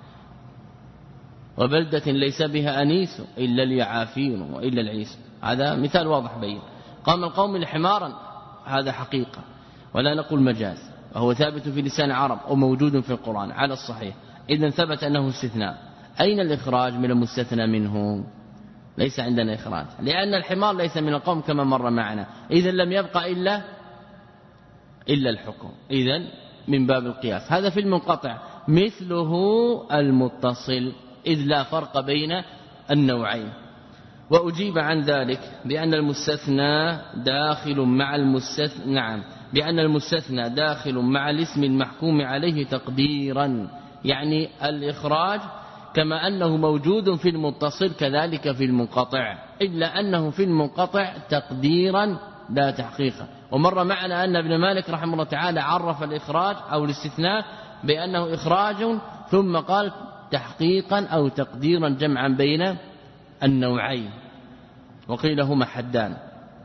وبلدة ليس بها أنيس إلا اليعافين وإلا العيس، هذا مثال واضح بين. قام القوم إلا حمارا هذا حقيقة ولا نقول مجاز، وهو ثابت في لسان العرب وموجود في القرآن على الصحيح. إذن ثبت أنه استثناء. أين الإخراج من المستثنى منه؟ ليس عندنا إخراج، لأن الحمار ليس من القوم كما مر معنا. إذن لم يبقى إلا إلا الحكم. إذن من باب القياس. هذا في المنقطع، مثله المتصل، إذ لا فرق بين النوعين. وأجيب عن ذلك بأن المستثنى داخل مع المستثنى نعم بأن المستثنى داخل مع الاسم المحكوم عليه تقديرا، يعني الإخراج كما أنه موجود في المتصل كذلك في المنقطع، إلا أنه في المنقطع تقديرا لا تحقيقا. ومر معنا أن ابن مالك رحمه الله تعالى عرف الإخراج أو الاستثناء بأنه إخراج، ثم قال تحقيقا أو تقديرا جمعا بين النوعين، وقيل هما حدان.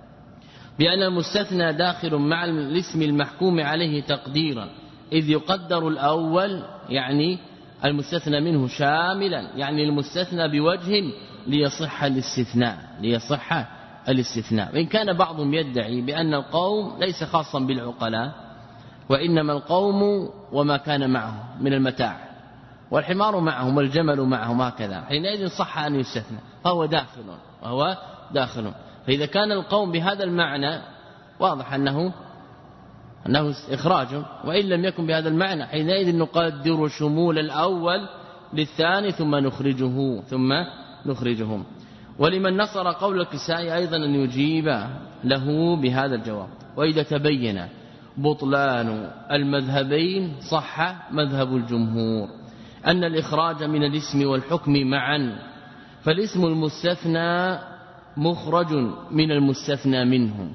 بأن المستثنى داخل مع الاسم المحكوم عليه تقديرا، إذ يقدر الأول يعني المستثنى منه شاملا، يعني المستثنى بوجه ليصح الاستثناء ليصح الاستثناء. وإن كان بعضهم يدعي بأن القوم ليس خاصا بالعقلاء، وإنما القوم وما كان معه من المتاع، والحمار معهم والجمل معهم هكذا، حينئذ صح أن يستثنى، فهو داخل وهو داخل. فإذا كان القوم بهذا المعنى واضح أنه أنه إخراج، وإن لم يكن بهذا المعنى حينئذ نقدر شمول الأول للثاني ثم نخرجه ثم نخرجهم. ولمن نصر قول الكسائي أيضا أن يجيب له بهذا الجواب. وإذا تبين بطلان المذهبين صح مذهب الجمهور أن الإخراج من الاسم والحكم معا، فالاسم المستثنى مخرج من المستثنى منه،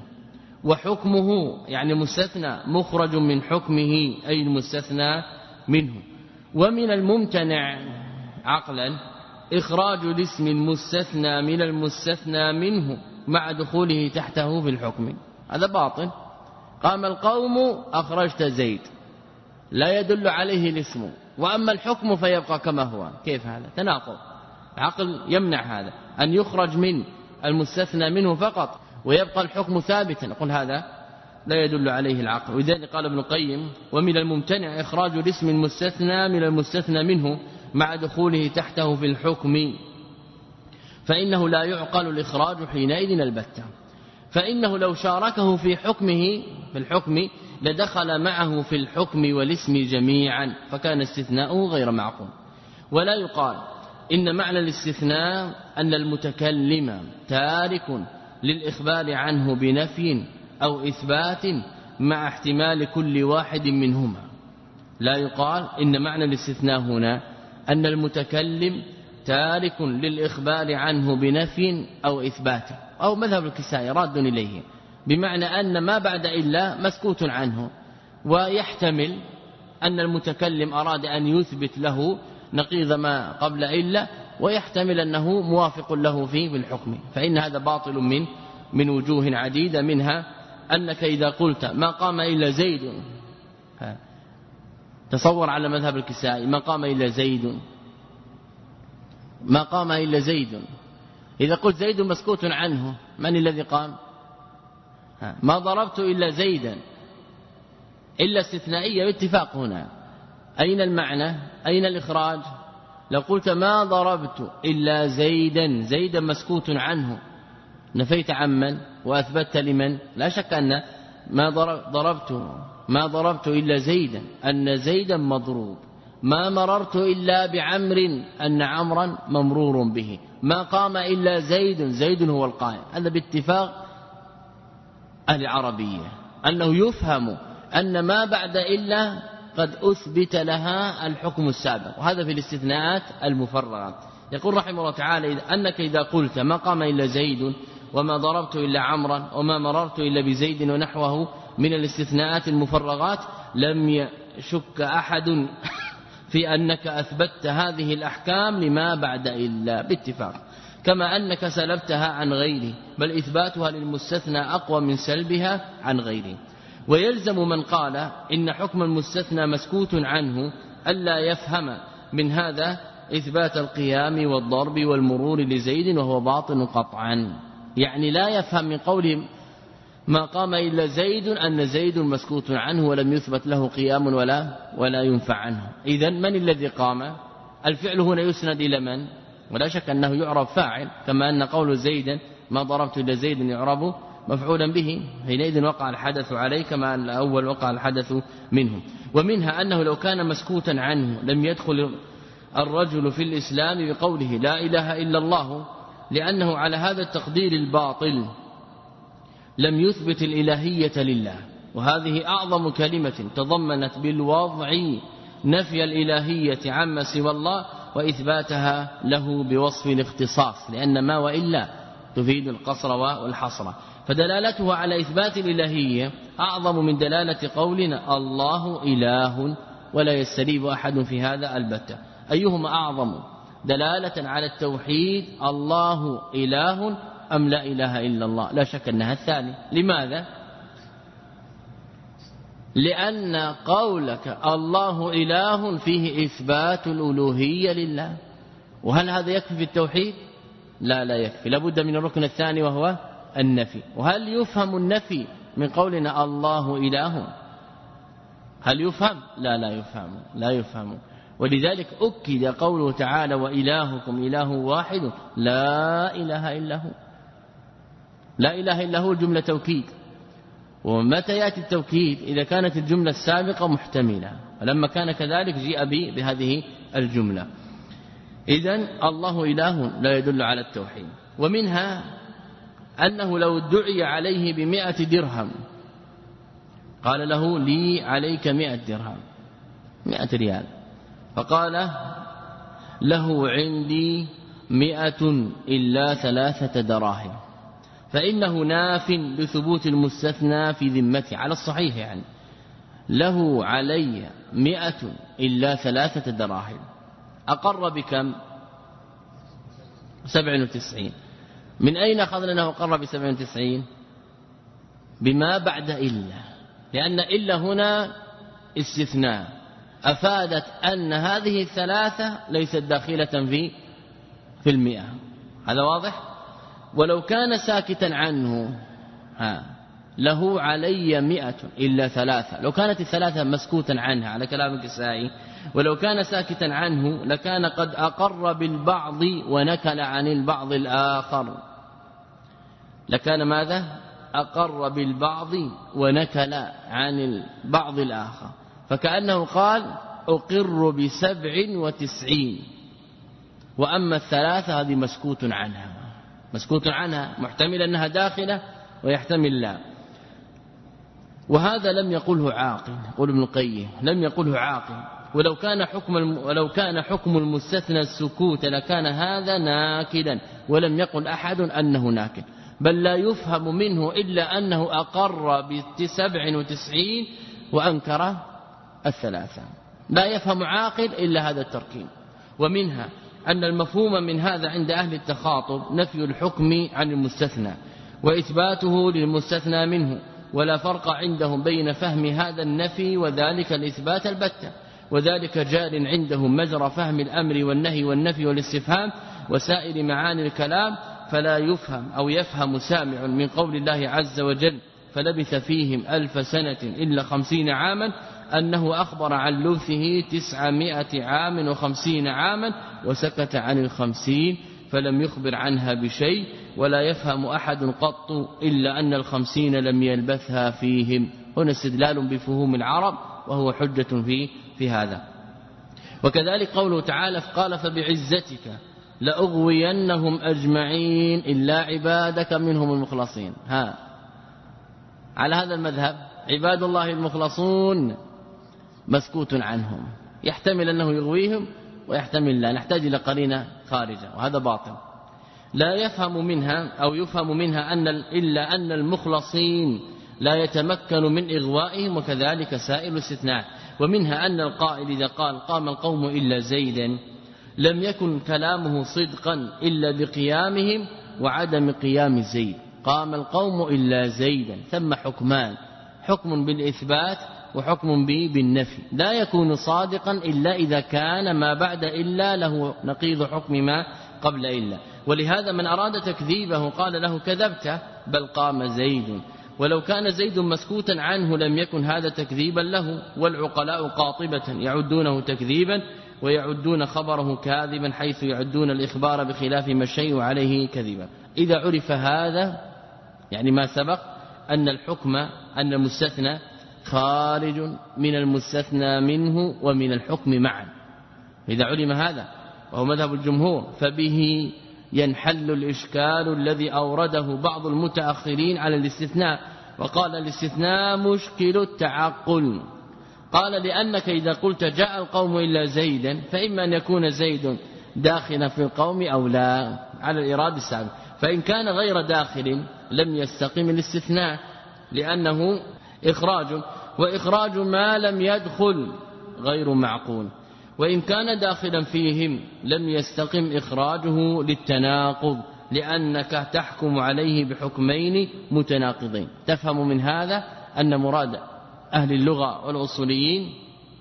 وحكمه يعني مستثنى مخرج من حكمه أي المستثنى منه. ومن الممتنع عقلا إخراج الاسم المستثنى من المستثنى منه مع دخوله تحته في الحكم، هذا باطل. قام القوم أخرجت زيد لا يدل عليه الاسم، وأما الحكم فيبقى كما هو. كيف هذا؟ تناقض. العقل يمنع هذا، أن يخرج من المستثنى منه فقط ويبقى الحكم ثابتا، نقول هذا لا يدل عليه العقل. ولذلك قال ابن القيم ومن الممتنع إخراج الاسم المستثنى من المستثنى منه مع دخوله تحته في الحكم، فإنه لا يعقل الإخراج حينئذ البتة، فإنه لو شاركه في حكمه في الحكم لدخل معه في الحكم والاسم جميعا، فكان استثناؤه غير معقول. ولا يقال إن معنى الاستثناء أن المتكلم تارك للإخبار عنه بنفي أو إثبات مع احتمال كل واحد منهما. لا يقال إن معنى الاستثناء هنا أن المتكلم تارك للإخبار عنه بنفي أو إثبات، أو مذهب الكسائي راد إليه، بمعنى أن ما بعد إلا مسكوت عنه، ويحتمل أن المتكلم أراد أن يثبت له نقيض ما قبل إلا، ويحتمل أنه موافق له فيه بالحكم، فإن هذا باطل من من وجوه عديدة، منها أنك إذا قلت ما قام إلا زيد، تصور على مذهب الكسائي ما قام إلا زيد ما قام إلا زيد، إذا قلت زيد مسكوت عنه، من الذي قام؟ ما ضربت إلا زيدا، إلا استثنائية باتفاق. هنا أين المعنى؟ أين الإخراج؟ لو قلت ما ضربت إلا زيدا، زيدا مسكوت عنه، نفيت عمن وأثبتت لمن؟ لا شك أن ما ضربت ما ضربت إلا زيدا أن زيدا مضروب، ما مررت إلا بعمر أن عمرا ممرور به، ما قام إلا زيد، زيد هو القائم. هذا باتفاق أهل العربية أنه يفهم أن ما بعد إلا قد أثبت لها الحكم السابق، وهذا في الاستثناءات المفرغة. يقول رحمه الله تعالى أنك إذا قلت ما قام إلا زيد وما ضربت إلا عمرا وما مررت إلا بزيد ونحوه من الاستثناءات المفرغات لم يشك أحد في أنك أثبتت هذه الأحكام لما بعد إلا باتفاق، كما أنك سلبتها عن غيره، بل إثباتها للمستثنى أقوى من سلبها عن غيره. ويلزم من قال إن حكم المستثنى مسكوت عنه ألا يفهم من هذا إثبات القيام والضرب والمرور لزيد، وهو باطل قطعا. يعني لا يفهم من قوله ما قام إلا زيد أن زيد مسكوت عنه ولم يثبت له قيام ولا ولا ينفع عنه. إذن من الذي قام؟ الفعل هنا يسند إلى من؟ ولا شك أنه يعرب فاعل، كما أن قول زيد ما ضربت إلا زيد يعرب مفعولا به، حينئذ وقع الحدث عليه كما الأول وقع الحدث منه. ومنها أنه لو كان مسكوتا عنه لم يدخل الرجل في الإسلام بقوله لا إله إلا الله، لأنه على هذا التقدير الباطل لم يثبت الإلهية لله، وهذه أعظم كلمة تضمنت بالوضع نفي الإلهية عما سوى الله وإثباتها له بوصف الاختصاص، لأن ما وإلا تفيد القصر والحصر، فدلالته على إثبات الإلهية أعظم من دلالة قولنا الله إله، ولا يستريب أحد في هذا البتة. أيهما أعظم دلالة على التوحيد، الله إله أم لا إله إلا الله؟ لا شك أنها الثانية. لماذا؟ لأن قولك الله إله فيه إثبات الألوهية لله، وهل هذا يكفي في التوحيد؟ لا لا يكفي، لابد من الركن الثاني وهو النفي. وهل يفهم النفي من قولنا الله إله؟ هل يفهم؟ لا لا يفهم لا يفهم ولذلك أكد قوله تعالى وإلهكم إله واحد لا إله إلا هو. لا إله إلا هو جملة توكيد، ومتى يأتي التوكيد؟ إذا كانت الجملة السابقة محتملة، ولما كان كذلك جاء بهذه الجملة. إذن الله إله لا يدل على التوحيد. ومنها أنه لو دعي عليه بمئة درهم قال له لي عليك مئة درهم، مئة ريال، فقال له عندي مئة إلا ثلاثة دراهم، فإنه ناف لثبوت المستثنى في ذمته على الصحيح، يعني له علي مئة إلا ثلاثة دراهم، أقر بكم؟ سبع وتسعين. من أين أخذنا أنه أقر بسبع وتسعين؟ بما بعد إلا، لأن إلا هنا استثناء أفادت أن هذه الثلاثة ليست داخلة في في المئة. هذا واضح؟ ولو كان ساكتا عنه ها له علي مئة إلا ثلاثة، لو كانت الثلاثة مسكوتا عنها على كلام الكسائي، ولو كان ساكتا عنه لكان قد أقر بالبعض ونكل عن البعض الآخر، لكان ماذا؟ أقر بالبعض ونكل عن البعض الآخر، فكأنه قال أقر بسبع وتسعين، وأما الثلاثة هذه مسكوت عنها، مسكوت عنها محتمل أنها داخلة ويحتمل لا. وهذا لم يقله عاقل، يقول ابن القيم لم يقله عاقل، ولو كان حكم ولو كان حكم المستثنى السكوت لكان هذا ناكلا، ولم يقل أحد أنه ناكل، بل لا يفهم منه إلا أنه أقر بسبع وتسعين وأنكر الثلاثة، لا يفهم عاقل إلا هذا التركيب. ومنها أن المفهوم من هذا عند أهل التخاطب نفي الحكم عن المستثنى وإثباته للمستثنى منه، ولا فرق عندهم بين فهم هذا النفي وذلك الإثبات البتة، وذلك جار عندهم مجرى فهم الأمر والنهي والنفي والاستفهام وسائر معاني الكلام، فلا يفهم أو يفهم سامع من قول الله عز وجل فلبث فيهم ألف سنة إلا خمسين عاما أنه أخبر عن لبثه تسعمائة عام وخمسين عاما وسكت عن الخمسين فلم يخبر عنها بشيء، ولا يفهم أحد قط إلا أن الخمسين لم يلبثها فيهم. هنا استدلال بفهوم العرب وهو حجة في في هذا. وكذلك قوله تعالى قال فبعزتك لأغوينهم أجمعين إلا عبادك منهم المخلصين. ها على هذا المذهب عباد الله المخلصون مسكوت عنهم، يحتمل أنه يغويهم ويحتمل لا، نحتاج إلى قرينة خارجة، وهذا باطل. لا يفهم منها أو يفهم منها أن إلا أن المخلصين لا يتمكن من إغوائهم، وكذلك سائر الاستثناء. ومنها أن القائل إذا قال قام القوم إلا زيدا لم يكن كلامه صدقا إلا بقيامهم وعدم قيام زيد. قام القوم إلا زيدا، ثم حكمان، حكم بالإثبات وحكم به بالنفي، لا يكون صادقا إلا إذا كان ما بعد إلا له نقيض حكم ما قبل إلا. ولهذا من أراد تكذيبه قال له كذبت بل قام زيد، ولو كان زيد مسكوتا عنه لم يكن هذا تكذيبا له. والعقلاء قاطبة يعدونه تكذيبا ويعدون خبره كاذبا، حيث يعدون الإخبار بخلاف ما الشيء عليه كذبا. إذا عرف هذا يعني ما سبق أن الحكم أن المستثنى خارج من المستثنى منه ومن الحكم معا، إذا علم هذا وهو مذهب الجمهور فبه ينحل الإشكال الذي أورده بعض المتأخرين على الاستثناء، وقال الاستثناء مشكل التعقل. قال لأنك إذا قلت جاء القوم إلا زيدا فإما أن يكون زيد داخلا في القوم أو لا على الإرادة السابقة، فإن كان غير داخل لم يستقم الاستثناء لأنه إخراج، وإخراج ما لم يدخل غير معقول، وإن كان داخلا فيهم لم يستقم إخراجه للتناقض لأنك تحكم عليه بحكمين متناقضين. تفهم من هذا أن مراد أهل اللغة والأصوليين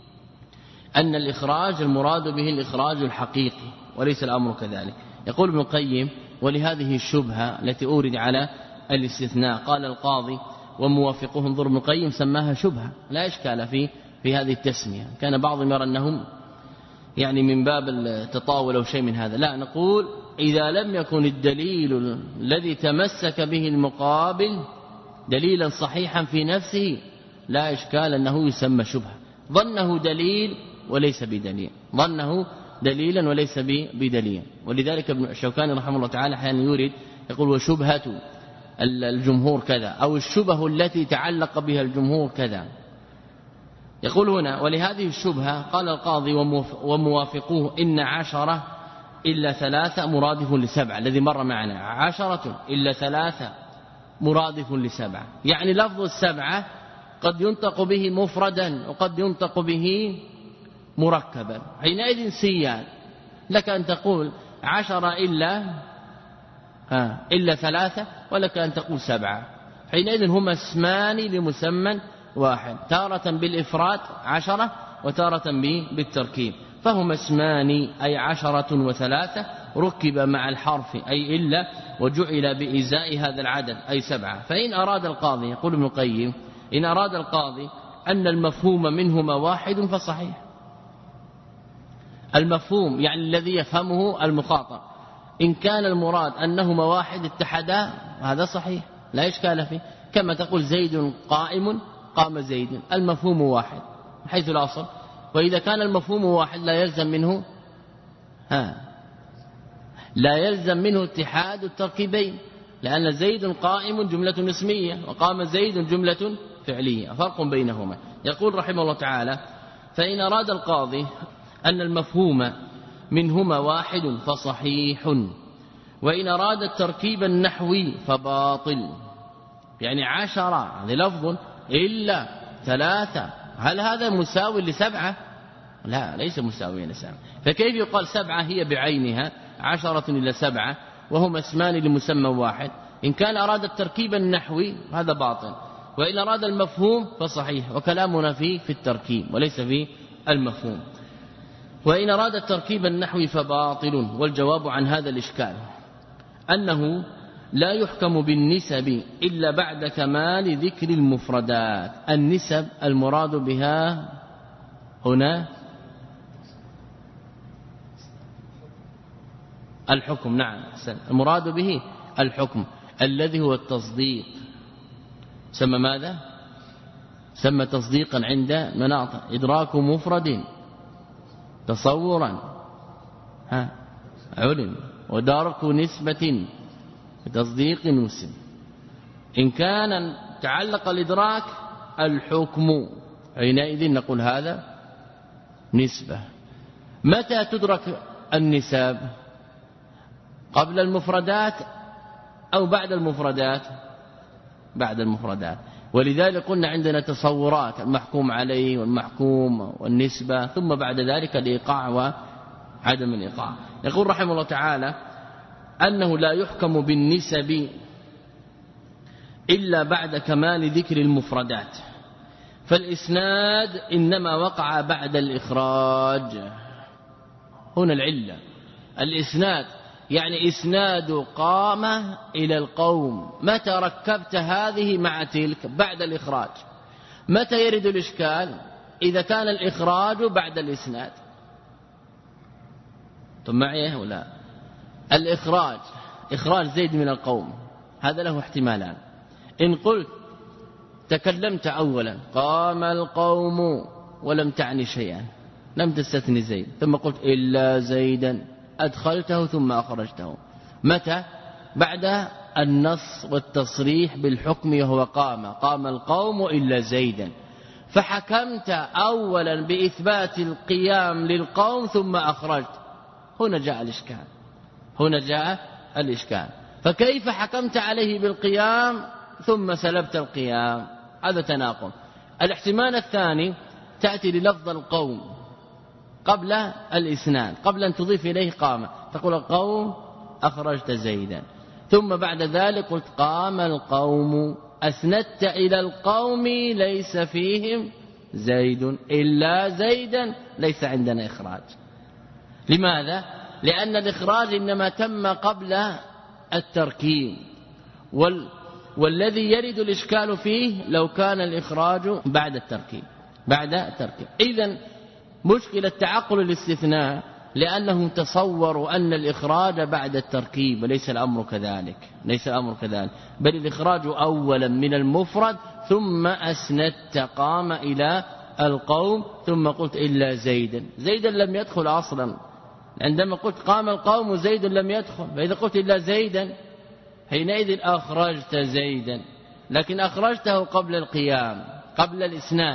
أن الإخراج المراد به الإخراج الحقيقي وليس الأمر كذلك. يقول ابن القيم ولهذه الشبهة التي أورد على الاستثناء قال القاضي وموافقه انظر ابن القيم سماها شبهة لا إشكال فيه في هذه التسمية. كان بعضهم يرى أنهم يعني من باب التطاول أو شيء من هذا، لا، نقول إذا لم يكن الدليل الذي تمسك به المقابل دليلا صحيحا في نفسه لا إشكال أنه يسمى شبهة. ظنه دليل وليس بدليل، ظنه دليلا وليس بدليل. ولذلك ابن الشوكاني رحمه الله تعالى أحيانا يريد يقول وشبهة الجمهور كذا أو الشبه التي تعلق بها الجمهور كذا. يقول هنا ولهذه الشبهة قال القاضي وموافقوه إن عشرة إلا ثلاثة مرادف لسبعة، الذي مر معنا عشرة إلا ثلاثة مرادف لسبعة، يعني لفظ السبعة قد ينطق به مفردا وقد ينطق به مركبا. حينئذ سيان لك أن تقول عشرة إلا ها إلا ثلاثة ولك أن تقول سبعة، حينئذ هما اسمان لمسمى واحد، تارة بالإفراد عشرة وتارة بالتركيب، فهما اسمان أي عشرة وثلاثة ركب مع الحرف أي إلا وجعل بإزاء هذا العدد أي سبعة. فإن أراد القاضي يقول ابن القيم إن أراد القاضي أن المفهوم منهما واحد فصحيح، المفهوم يعني الذي يفهمه المخاطب، إن كان المراد أنهما واحد اتحدا هذا صحيح لا إشكال فيه، كما تقول زيد قائم قام زيد، المفهوم واحد حيث الأصل. وإذا كان المفهوم واحد لا يلزم منه ها لا يلزم منه اتحاد التركيبين، لأن زيد قائم جملة اسمية وقام زيد جملة فعلية، فرق بينهما. يقول رحمه الله تعالى فإن أراد القاضي أن المفهوم منهما واحد فصحيح، وإن أراد التركيب النحوي فباطل. يعني عشرة هذا لفظ إلا ثلاثة، هل هذا مساوي لسبعة؟ لا، ليس مساوي لسبعة، فكيف يقال سبعة هي بعينها عشرة إلى سبعة وهما اسمان لمسمى واحد؟ إن كان أراد التركيب النحوي هذا باطل، وإن أراد المفهوم فصحيح، وكلامنا فيه في التركيب وليس في المفهوم. وإن أراد التركيب النحوي فباطل. والجواب عن هذا الإشكال أنه لا يحكم بالنسب إلا بعد كمال ذكر المفردات. النسب المراد بها هنا الحكم، نعم المراد به الحكم الذي هو التصديق. سمى ماذا؟ سمى تصديقا عند مناطق إدراك مفرد تصورا ها علم، ودرك نسبة تصديق مسلم. إن كان تعلق الإدراك الحكم، حينئذ نقول هذا نسبة. متى تدرك النسب؟ قبل المفردات أو بعد المفردات؟ بعد المفردات. ولذلك قلنا عندنا تصورات: المحكوم عليه والمحكوم والنسبة، ثم بعد ذلك الإيقاع وعدم الإيقاع. يقول رحمه الله تعالى أنه لا يحكم بالنسب إلا بعد كمال ذكر المفردات، فالإسناد إنما وقع بعد الإخراج. هنا العلة، الإسناد يعني إسناد قامة إلى القوم. متى ركبت هذه مع تلك؟ بعد الإخراج. متى يرد الإشكال؟ إذا كان الإخراج بعد الإسناد. طب معي ولا؟ الإخراج، إخراج زيد من القوم، هذا له احتمالان. إن قلت تكلمت أولا قام القوم ولم تعني شيئا، لم تستثني زيد، ثم قلت إلا زيدا، أدخلته ثم أخرجته. متى؟ بعد النص والتصريح بالحكم، وهو قام قام القوم إلا زيدا، فحكمت أولا بإثبات القيام للقوم ثم أخرجت. هنا جاء الإشكال، هنا جاء الإشكال. فكيف حكمت عليه بالقيام ثم سلبت القيام؟ هذا تناقض. الاحتمال الثاني: تأتي للفظ القوم قبل الإسناد، قبل أن تضيف إليه قام، تقول القوم أخرجت زيدا، ثم بعد ذلك قلت قام القوم، أسندت إلى القوم ليس فيهم زيد إلا زيدا، ليس عندنا إخراج. لماذا؟ لأن الإخراج إنما تم قبل التركيب، وال والذي يرد الإشكال فيه لو كان الإخراج بعد التركيب. بعد التركيب إذن مشكلة تعقل الاستثناء، لأنهم تصوروا أن الإخراج بعد التركيب، وليس الأمر كذلك، ليس الأمر كذلك، بل الإخراج أولا من المفرد، ثم أسندت قام إلى القوم، ثم قلت إلا زيدا. زيدا لم يدخل أصلا، عندما قلت قام القوم زيد لم يدخل، فإذا قلت إلا زيدا حينئذ أخرجت زيدا، لكن أخرجته قبل القيام، قبل الإسناد.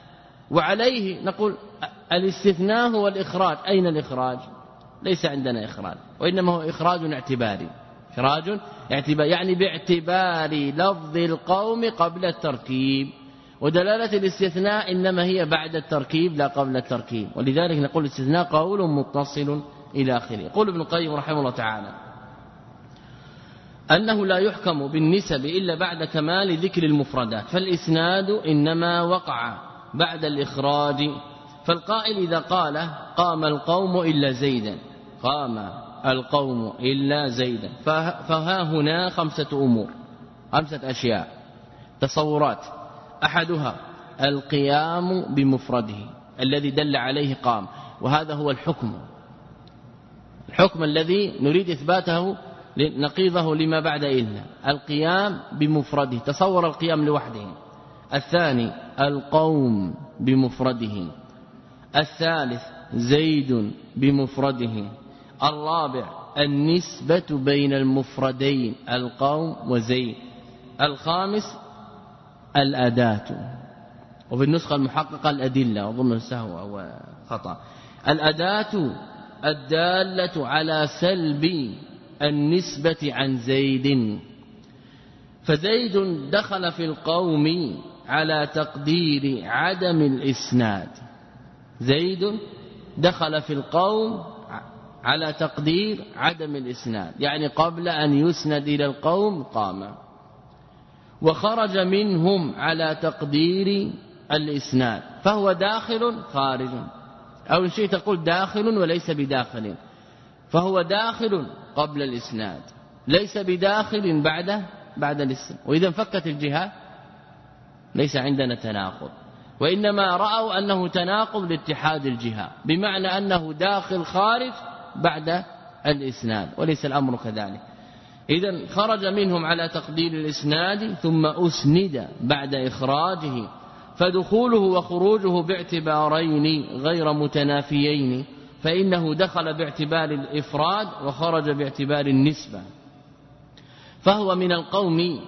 وعليه نقول الاستثناء هو الإخراج. أين الإخراج؟ ليس عندنا إخراج، وإنما هو إخراج اعتباري. إخراج اعتباري يعني باعتبار لفظ القوم قبل التركيب، ودلالة الاستثناء إنما هي بعد التركيب لا قبل التركيب. ولذلك نقول الاستثناء قول متصل إلى آخره. يقول ابن القيم رحمه الله تعالى أنه لا يحكم بالنسب إلا بعد كمال ذكر المفردات، فالإسناد إنما وقع بعد الإخراج. فالقائل إذا قال قام القوم إلا زيدا، قام القوم إلا زيدا، فها هنا خمسة أمور، خمسة أشياء، تصورات. أحدها القيام بمفرده الذي دل عليه قام، وهذا هو الحكم، الحكم الذي نريد إثباته نقيضه لما بعد إلا، القيام بمفرده، تصور القيام لوحده. الثاني القوم بمفرده. الثالث زيد بمفرده. الرابع النسبة بين المفردين القوم وزيد. الخامس الأداة، وفي النسخة المحققة الأدلة، وضمن سهو أو خطأ. الأداة الدالة على سلب النسبة عن زيد، فزيد دخل في القوم على تقدير عدم الإسناد. زيد دخل في القوم على تقدير عدم الإسناد، يعني قبل أن يسند إلى القوم قام، وخرج منهم على تقدير الإسناد، فهو داخل خارج، أو إن شئت تقول داخل وليس بداخل، فهو داخل قبل الإسناد، ليس بداخل بعد بعد الإسناد. وإذا انفكت الجهة ليس عندنا تناقض، وإنما رأوا أنه تناقض لاتحاد الجهة، بمعنى أنه داخل خارج بعد الإسناد، وليس الأمر كذلك. إذن خرج منهم على تقدير الإسناد ثم أسند بعد إخراجه، فدخوله وخروجه باعتبارين غير متنافيين، فإنه دخل باعتبار الإفراد وخرج باعتبار النسبة، فهو من القوم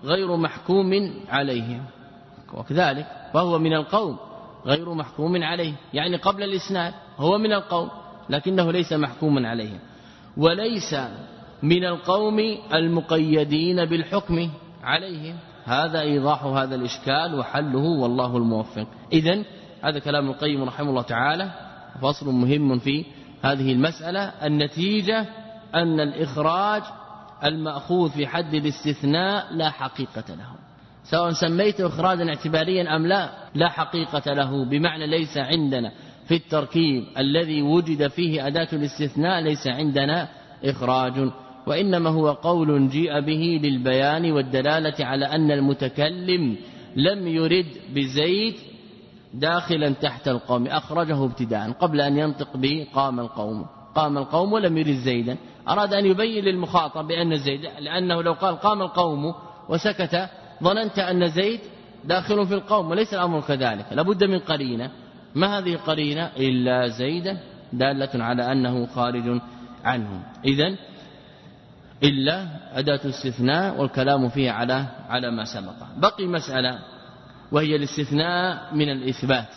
غير محكوم عليه، وكذلك فهو من القوم غير محكوم عليه، يعني قبل الإسناد هو من القوم لكنه ليس محكوما عليه، وليس من القوم المقيدين بالحكم عليهم. هذا إيضاح هذا الإشكال وحله والله الموفق. إذن هذا كلام القيم رحمه الله تعالى، فصل مهم في هذه المسألة. النتيجة أن الإخراج المأخوذ في حد الاستثناء لا حقيقة له، سواء سميته إخراجا اعتباريا أم لا، لا حقيقة له، بمعنى ليس عندنا في التركيب الذي وجد فيه أداة الاستثناء ليس عندنا إخراج، وإنما هو قول جيء به للبيان والدلالة على أن المتكلم لم يرد بزيد داخلا تحت القوم، أخرجه ابتداء قبل أن ينطق به قام القوم، قام القوم ولم يرد زيدا، أراد أن يبين للمخاطب بأن زيد، لأنه لو قال قام القوم وسكت ظننت أن زيد داخل في القوم، وليس الأمر كذلك، لابد من قرينة. ما هذه قرينة؟ إلا زيدا دالة على أنه خارج عنه. إذن إلا أداة استثناء والكلام فيها على على ما سبق. بقي مسألة وهي الاستثناء من الإثبات،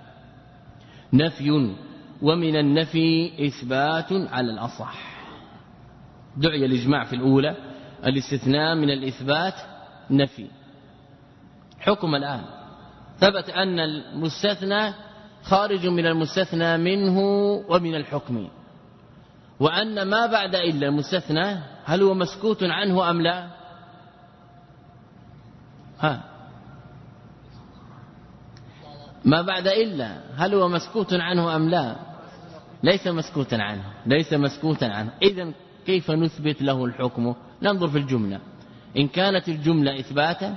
نفي ومن النفي إثبات على الأصح. دعي الإجماع في الأولى الاستثناء من الإثبات نفي. حكم الآن ثبت أن المستثنى خارج من المستثنى منه ومن الحكم، وأن ما بعد إلا المستثنى هل هو مسكوت عنه أم لا؟ ها ما بعد إلا هل هو مسكوت عنه أم لا؟ ليس مسكوتا عنه، ليس مسكوتا عنه. إذن كيف نثبت له الحكم؟ ننظر في الجملة. إن كانت الجملة إثباتا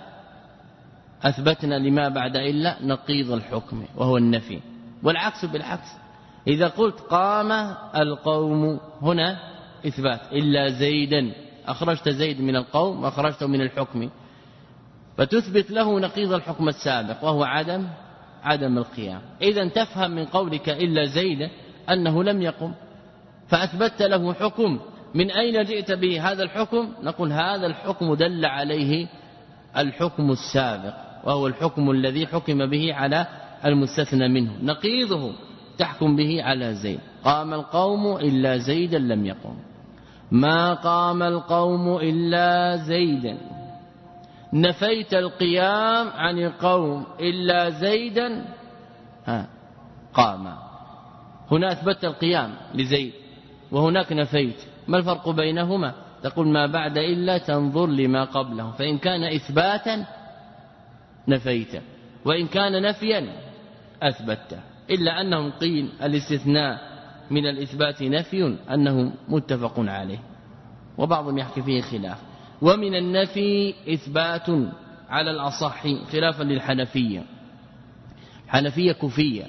أثبتنا لما بعد إلا نقيض الحكم وهو النفي، والعكس بالعكس. إذا قلت قام القوم هنا إثبات، إلا زيدا أخرجت زيد من القوم وأخرجته من الحكم، فتثبت له نقيض الحكم السابق وهو عدم عدم القيام. إذن تفهم من قولك إلا زيد أنه لم يقم، فأثبت له حكم. من أين جئت به هذا الحكم؟ نقول هذا الحكم دل عليه الحكم السابق وهو الحكم الذي حكم به على المستثنى منه، نقيضه تحكم به على زيد. قام القوم إلا زيدا لم يقم، ما قام القوم إلا زيدا، نفيت القيام عن القوم إلا زيدا ها قام. هنا أثبت القيام لزيد وهناك نفيت، ما الفرق بينهما؟ تقول ما بعد إلا تنظر لما قبله، فإن كان إثباتا نفيت وإن كان نفيا أثبته، إلا أنهم قيل الاستثناء من الإثبات نفي أنه متفق عليه، وبعضهم يحكي فيه خلاف. ومن النفي إثبات على الأصح خلافا للحنفية، حنفية كوفية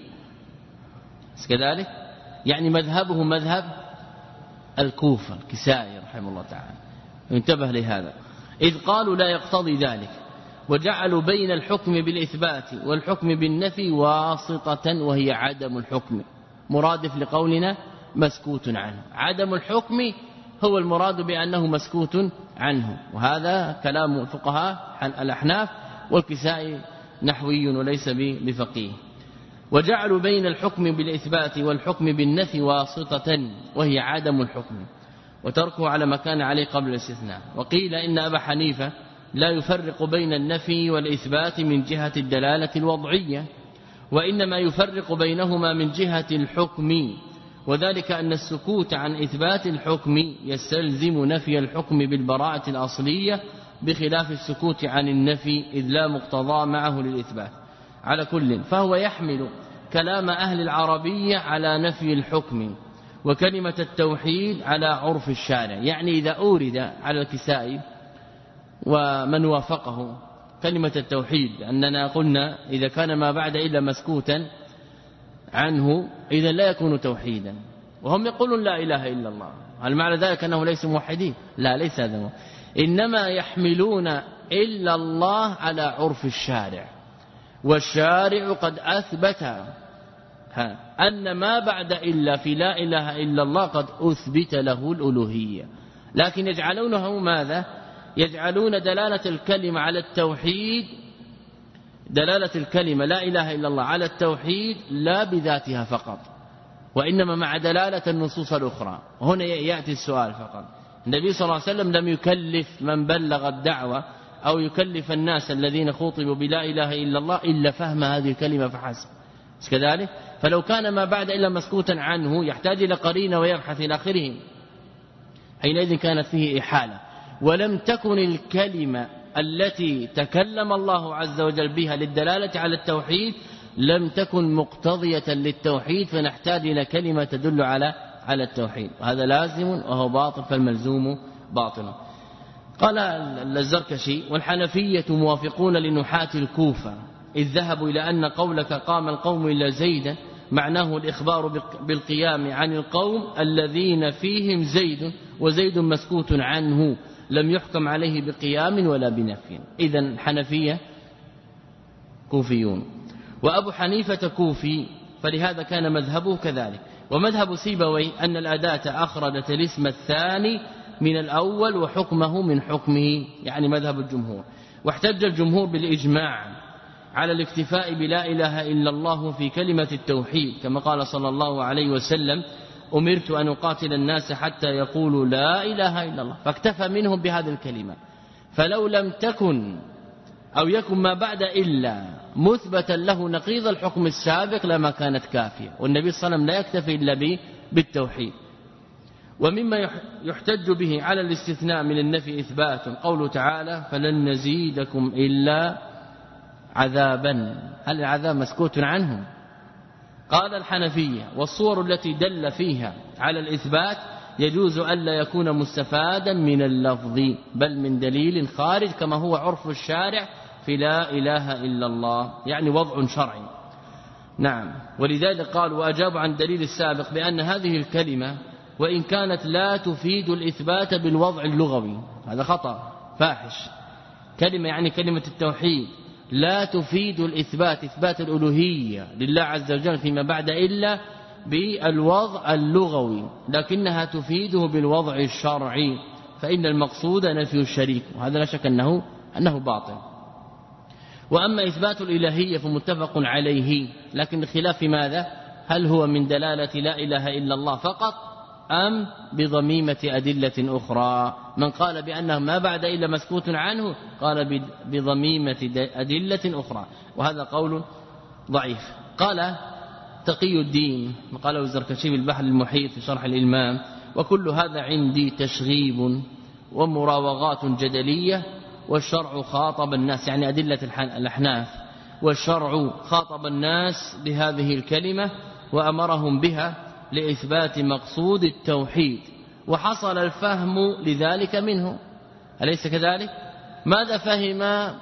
كذلك، يعني مذهبه مذهب الكوفة الكسائي رحمه الله تعالى، انتبه لهذا، إذ قالوا لا يقتضي ذلك، وجعلوا بين الحكم بالإثبات والحكم بالنفي واسطة وهي عدم الحكم، مرادف لقولنا مسكوت عنه. عدم الحكم هو المراد بأنه مسكوت عنه، وهذا كلام الفقهاء الأحناف، والكسائي نحوي وليس بفقيه. وجعلوا بين الحكم بالإثبات والحكم بالنفي واسطة وهي عدم الحكم، وتركه على ما كان عليه قبل الاستثناء. وقيل إن أبا حنيفة لا يفرق بين النفي والإثبات من جهة الدلالة الوضعية، وإنما يفرق بينهما من جهة الحكم، وذلك أن السكوت عن إثبات الحكم يستلزم نفي الحكم بالبراءة الأصلية، بخلاف السكوت عن النفي إذ لا مقتضى معه للإثبات. على كل فهو يحمل كلام أهل العربية على نفي الحكم، وكلمة التوحيد على عرف الشارع. يعني إذا أورد على الكسائي ومن وافقه كلمة التوحيد، أننا قلنا إذا كان ما بعد إلا مسكوتا عنه إذا لا يكون توحيدا، وهم يقولون لا إله إلا الله، هل معنى ذلك أنه ليس موحدين؟ لا، ليس هذا، إنما يحملون إلا الله على عرف الشارع، والشارع قد أثبت أن ما بعد إلا في لا إله إلا الله قد أثبت له الألوهية، لكن يجعلونه ماذا؟ يجعلون دلالة الكلمة على التوحيد دلالة الكلمة لا إله إلا الله على التوحيد لا بذاتها فقط، وإنما مع دلالة النصوص الأخرى. هنا يأتي السؤال فقط. النبي صلى الله عليه وسلم لم يكلف من بلغ الدعوة أو يكلف الناس الذين خاطبوا بلا إله إلا الله إلا فهم هذه الكلمة فحسب، كذلك فلو كان ما بعد إلا مسكوتا عنه يحتاج إلى قرينة ويبحث إلى آخره، حينئذ كانت فيه إحالة. ولم تكن الكلمة التي تكلم الله عز وجل بها للدلالة على التوحيد لم تكن مقتضية للتوحيد، فنحتاج إلى كلمة تدل على على التوحيد، وهذا لازم وهو باطل، فالملزوم باطل. قال الزركشي: والحنفية موافقون لنحاة الكوفة إذ ذهبوا إلى أن قولك قام القوم إلا زيدا معناه الإخبار بالقيام عن القوم الذين فيهم زيد، وزيد مسكوت عنه لم يحكم عليه بقيام ولا بنفي. إذن حنفية كوفيون، وأبو حنيفة كوفي، فلهذا كان مذهبه كذلك. ومذهب سيبوي أن الأداة أخرجت الاسم الثاني من الأول وحكمه من حكمه، يعني مذهب الجمهور. واحتج الجمهور بالإجماع على الاكتفاء بلا إله إلا الله في كلمة التوحيد، كما قال صلى الله عليه وسلم: أمرت أن أقاتل الناس حتى يقولوا لا إله إلا الله، فاكتفى منهم بهذه الكلمة. فلو لم تكن أو يكن ما بعد إلا مثبتا له نقيض الحكم السابق لما كانت كافية، والنبي صلى الله عليه وسلم لا يكتفي إلا بالتوحيد. ومما يحتج به على الاستثناء من النفي إثبات قوله تعالى: فلن نزيدكم إلا عذابا. هل العذاب مسكوت عنه؟ قال الحنفية: والصور التي دل فيها على الإثبات يجوز ألا يكون مستفادا من اللفظ بل من دليل خارج، كما هو عرف الشارع في لا إله إلا الله، يعني وضع شرعي. نعم، ولذلك قال: وأجاب عن دليل السابق بأن هذه الكلمة وإن كانت لا تفيد الإثبات بالوضع اللغوي، هذا خطأ فاحش. كلمة يعني كلمة التوحيد لا تفيد الإثبات إثبات الألوهية لله عز وجل فيما بعد إلا بالوضع اللغوي، لكنها تفيده بالوضع الشرعي، فإن المقصود نفي الشريك، وهذا لا شك أنه أنه باطل. وأما إثبات الإلهية فمتفق عليه، لكن الخلاف في ماذا؟ هل هو من دلالة لا إله إلا الله فقط أم بضميمة أدلة أخرى؟ من قال بأنه ما بعد إلا مسكوت عنه قال بضميمة أدلة أخرى، وهذا قول ضعيف. قال تقي الدين، قاله الزركشي في البحر المحيط في شرح الإلمام: وكل هذا عندي تشغيب ومراوغات جدلية، والشرع خاطب الناس، يعني أدلة الأحناف، والشرع خاطب الناس بهذه الكلمة وأمرهم بها لإثبات مقصود التوحيد، وحصل الفهم لذلك منه، أليس كذلك؟ ماذا فهم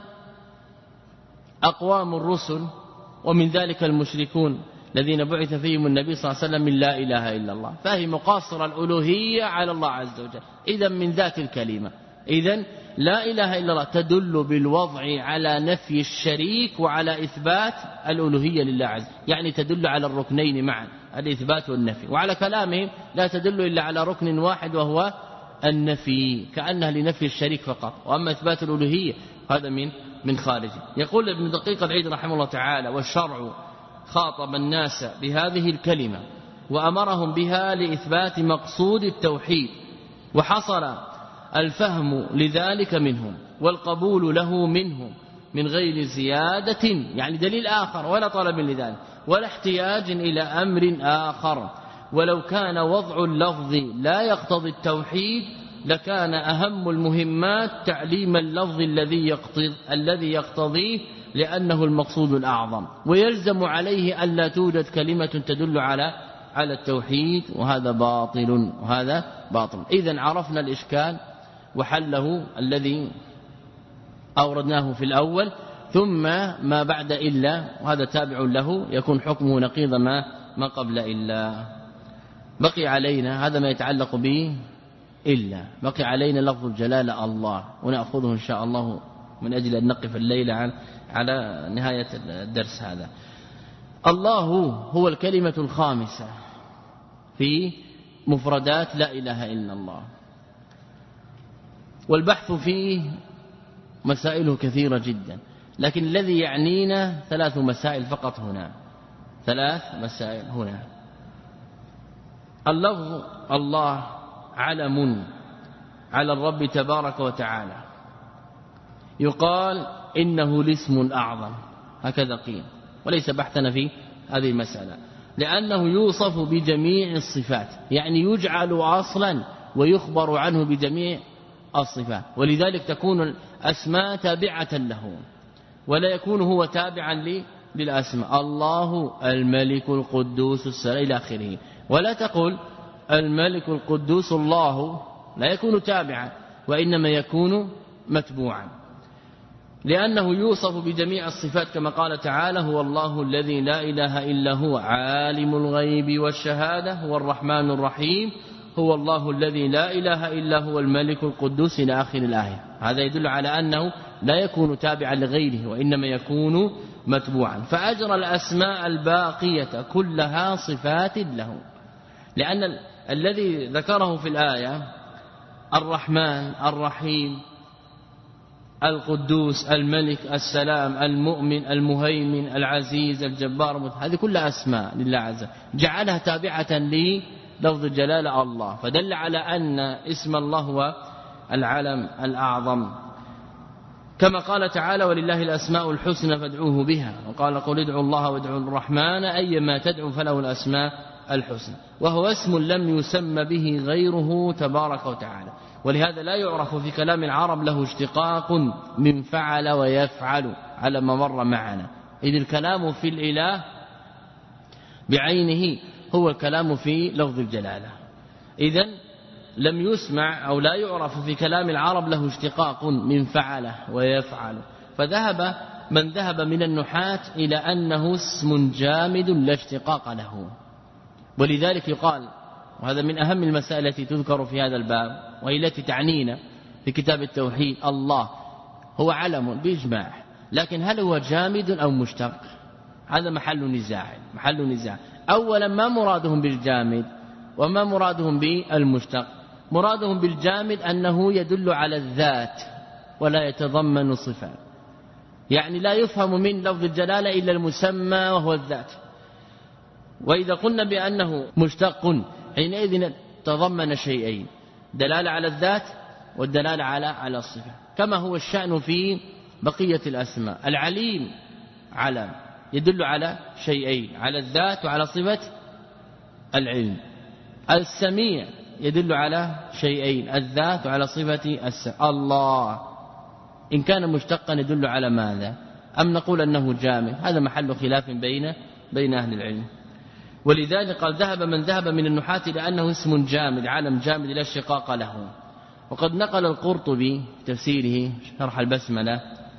أقوام الرسل ومن ذلك المشركون الذين بعث فيهم النبي صلى الله عليه وسلم من لا إله إلا الله؟ فهم قاصر الألوهية على الله عز وجل، إذن من ذات الكلمة. إذن لا إله إلا الله تدل بالوضع على نفي الشريك وعلى إثبات الألوهية لله عز وجل، يعني تدل على الركنين معا، الإثبات والنفي. وعلى كلامهم لا تدل إلا على ركن واحد وهو النفي، كأنها لنفي الشريك فقط، وأما إثبات الألوهية هذا من من خارجه. يقول ابن دقيق العيد رحمه الله تعالى: والشرع خاطب الناس بهذه الكلمة وأمرهم بها لإثبات مقصود التوحيد، وحصل الفهم لذلك منهم والقبول له منهم من غير زيادة، يعني دليل آخر ولا طلب لذلك ولا احتياج إلى أمر آخر. ولو كان وضع اللفظ لا يقتضي التوحيد لكان أهم المهمات تعليم اللفظ الذي يقتضي الذي يقتضيه، لأنه المقصود الأعظم، ويلزم عليه ألا توجد كلمة تدل على على التوحيد، وهذا باطل وهذا باطل. إذن عرفنا الإشكال وحله الذي أوردناه في الأول، ثم ما بعد إلا، وهذا تابع له يكون حكمه نقيض ما ما قبل إلا. بقي علينا هذا ما يتعلق به إلا، بقي علينا لفظ الجلالة الله، ونأخذه إن شاء الله من أجل أن نقف الليلة عن على نهاية الدرس هذا. الله هو الكلمة الخامسة في مفردات لا إله إلا الله. والبحث فيه مسائله كثيرة جدا، لكن الذي يعنينا ثلاث مسائل فقط هنا، ثلاث مسائل هنا. اللفظ الله علم على الرب تبارك وتعالى، يقال إنه الاسم الأعظم، هكذا قيل، وليس بحثنا في هذه المسألة، لأنه يوصف بجميع الصفات، يعني يجعل أصلا ويخبر عنه بجميع الصفات، ولذلك تكون الأسماء تابعة له ولا يكون هو تابعا للأسماء. الله الملك القدوس السلام إلى آخره، ولا تقول الملك القدوس الله، لا يكون تابعا وإنما يكون متبوعا، لأنه يوصف بجميع الصفات كما قال تعالى: هو الله الذي لا إله إلا هو عالم الغيب والشهادة هو الرحمن الرحيم هو الله الذي لا إله إلا هو الملك القدوس إلى آخر الآية. هذا يدل على أنه لا يكون تابعا لغيره وإنما يكون متبوعا. فأجرى الأسماء الباقية كلها صفات له، لأن ال الذي ذكره في الآية الرحمن الرحيم القدوس الملك السلام المؤمن المهيمن العزيز الجبار، هذه كلها أسماء لله عز وجل، جعلها تابعة للفظ الجلالة الله، فدل على أن اسم الله هو العلم الأعظم. كما قال تعالى: ولله الأسماء الحسنى فادعوه بها، وقال: قل ادعوا الله وادعوا الرحمن أيما تدعوا فله الأسماء الحسنى، وهو اسم لم يسمى به غيره تبارك وتعالى. ولهذا لا يعرف في كلام العرب له اشتقاق من فعل ويفعل على ما مر معنا، إذ الكلام في الإله بعينه هو الكلام في لفظ الجلالة. إذن لم يسمع أو لا يعرف في كلام العرب له اشتقاق من فعل ويفعل، فذهب من ذهب من النحاة إلى أنه اسم جامد لا اشتقاق له. ولذلك يقال، وهذا من أهم المسائل التي تذكر في هذا الباب وهي التي تعنينا في كتاب التوحيد، الله هو علم بإجماع، لكن هل هو جامد أو مشتق؟ هذا محل نزاع محل نزاع أولا ما مرادهم بالجامد وما مرادهم بالمشتق؟ مرادهم بالجامد أنه يدل على الذات ولا يتضمن صفات، يعني لا يفهم من لفظ الجلالة إلا المسمى وهو الذات. وإذا قلنا بأنه مشتق حينئذ تضمن شيئين: دلالة على الذات والدلالة على على الصفة، كما هو الشأن في بقية الأسماء. العليم علم يدل على شيئين: على الذات وعلى صفة العلم. السميع يدل على شيئين: الذات وعلى صفة السمع. الله إن كان مشتقا يدل على ماذا؟ أم نقول أنه جامد؟ هذا محل خلاف بين بين أهل العلم. ولذلك قال: ذهب من ذهب من النحاة لأنه اسم جامد، علم جامد لا اشتقاق له. وقد نقل القرطبي تفسيره شرح البسملة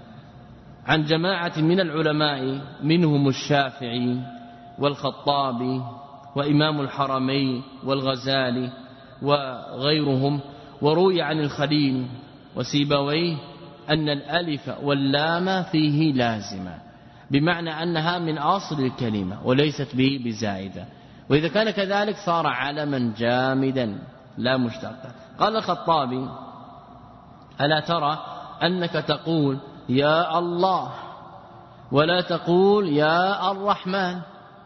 عن جماعة من العلماء منهم الشافعي والخطابي وإمام الحرمين والغزالي وغيرهم، وروي عن الخليل وسيبويه أن الألف واللام فيه لازمة، بمعنى أنها من أصل الكلمة وليست به بزائدة، وإذا كان كذلك صار علما جامدا لا مشتقا. قال الخطابي: ألا ترى أنك تقول يا الله ولا تقول يا الرحمن؟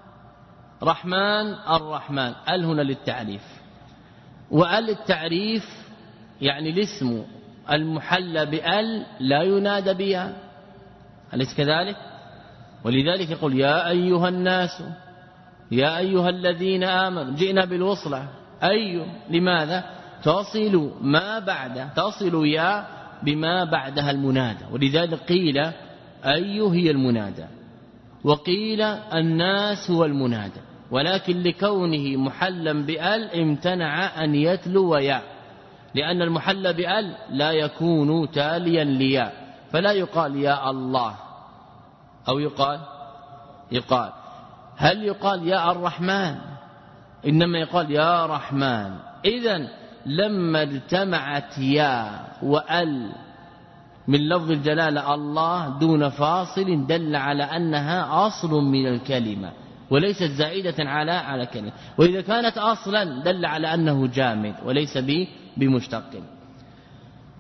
رحمن الرحمن ال هنا للتعريف، وال التعريف يعني الاسم المحلى بال لا ينادى بها، أليس كذلك؟ ولذلك يقول: يا أيها الناس يا أيها الذين آمنوا، جئنا بالوصلة أي، لماذا؟ تصل ما بعد، تصل يا بما بعدها المنادى، ولذلك قيل أي هي المنادى، وقيل الناس هو المنادى، ولكن لكونه محلا بأل امتنع أن يتلو يا، لأن المحل بأل لا يكون تاليا ليا، فلا يقال يا الله، أو يقال يقال هل يقال يا الرحمن؟ إنما يقال يا رحمن. إذن لما اجتمعت يا وأل من لفظ الجلالة الله دون فاصل دل على أنها أصل من الكلمة وليست زائدة على على كلمة، وإذا كانت أصلا دل على أنه جامد وليس بمشتق.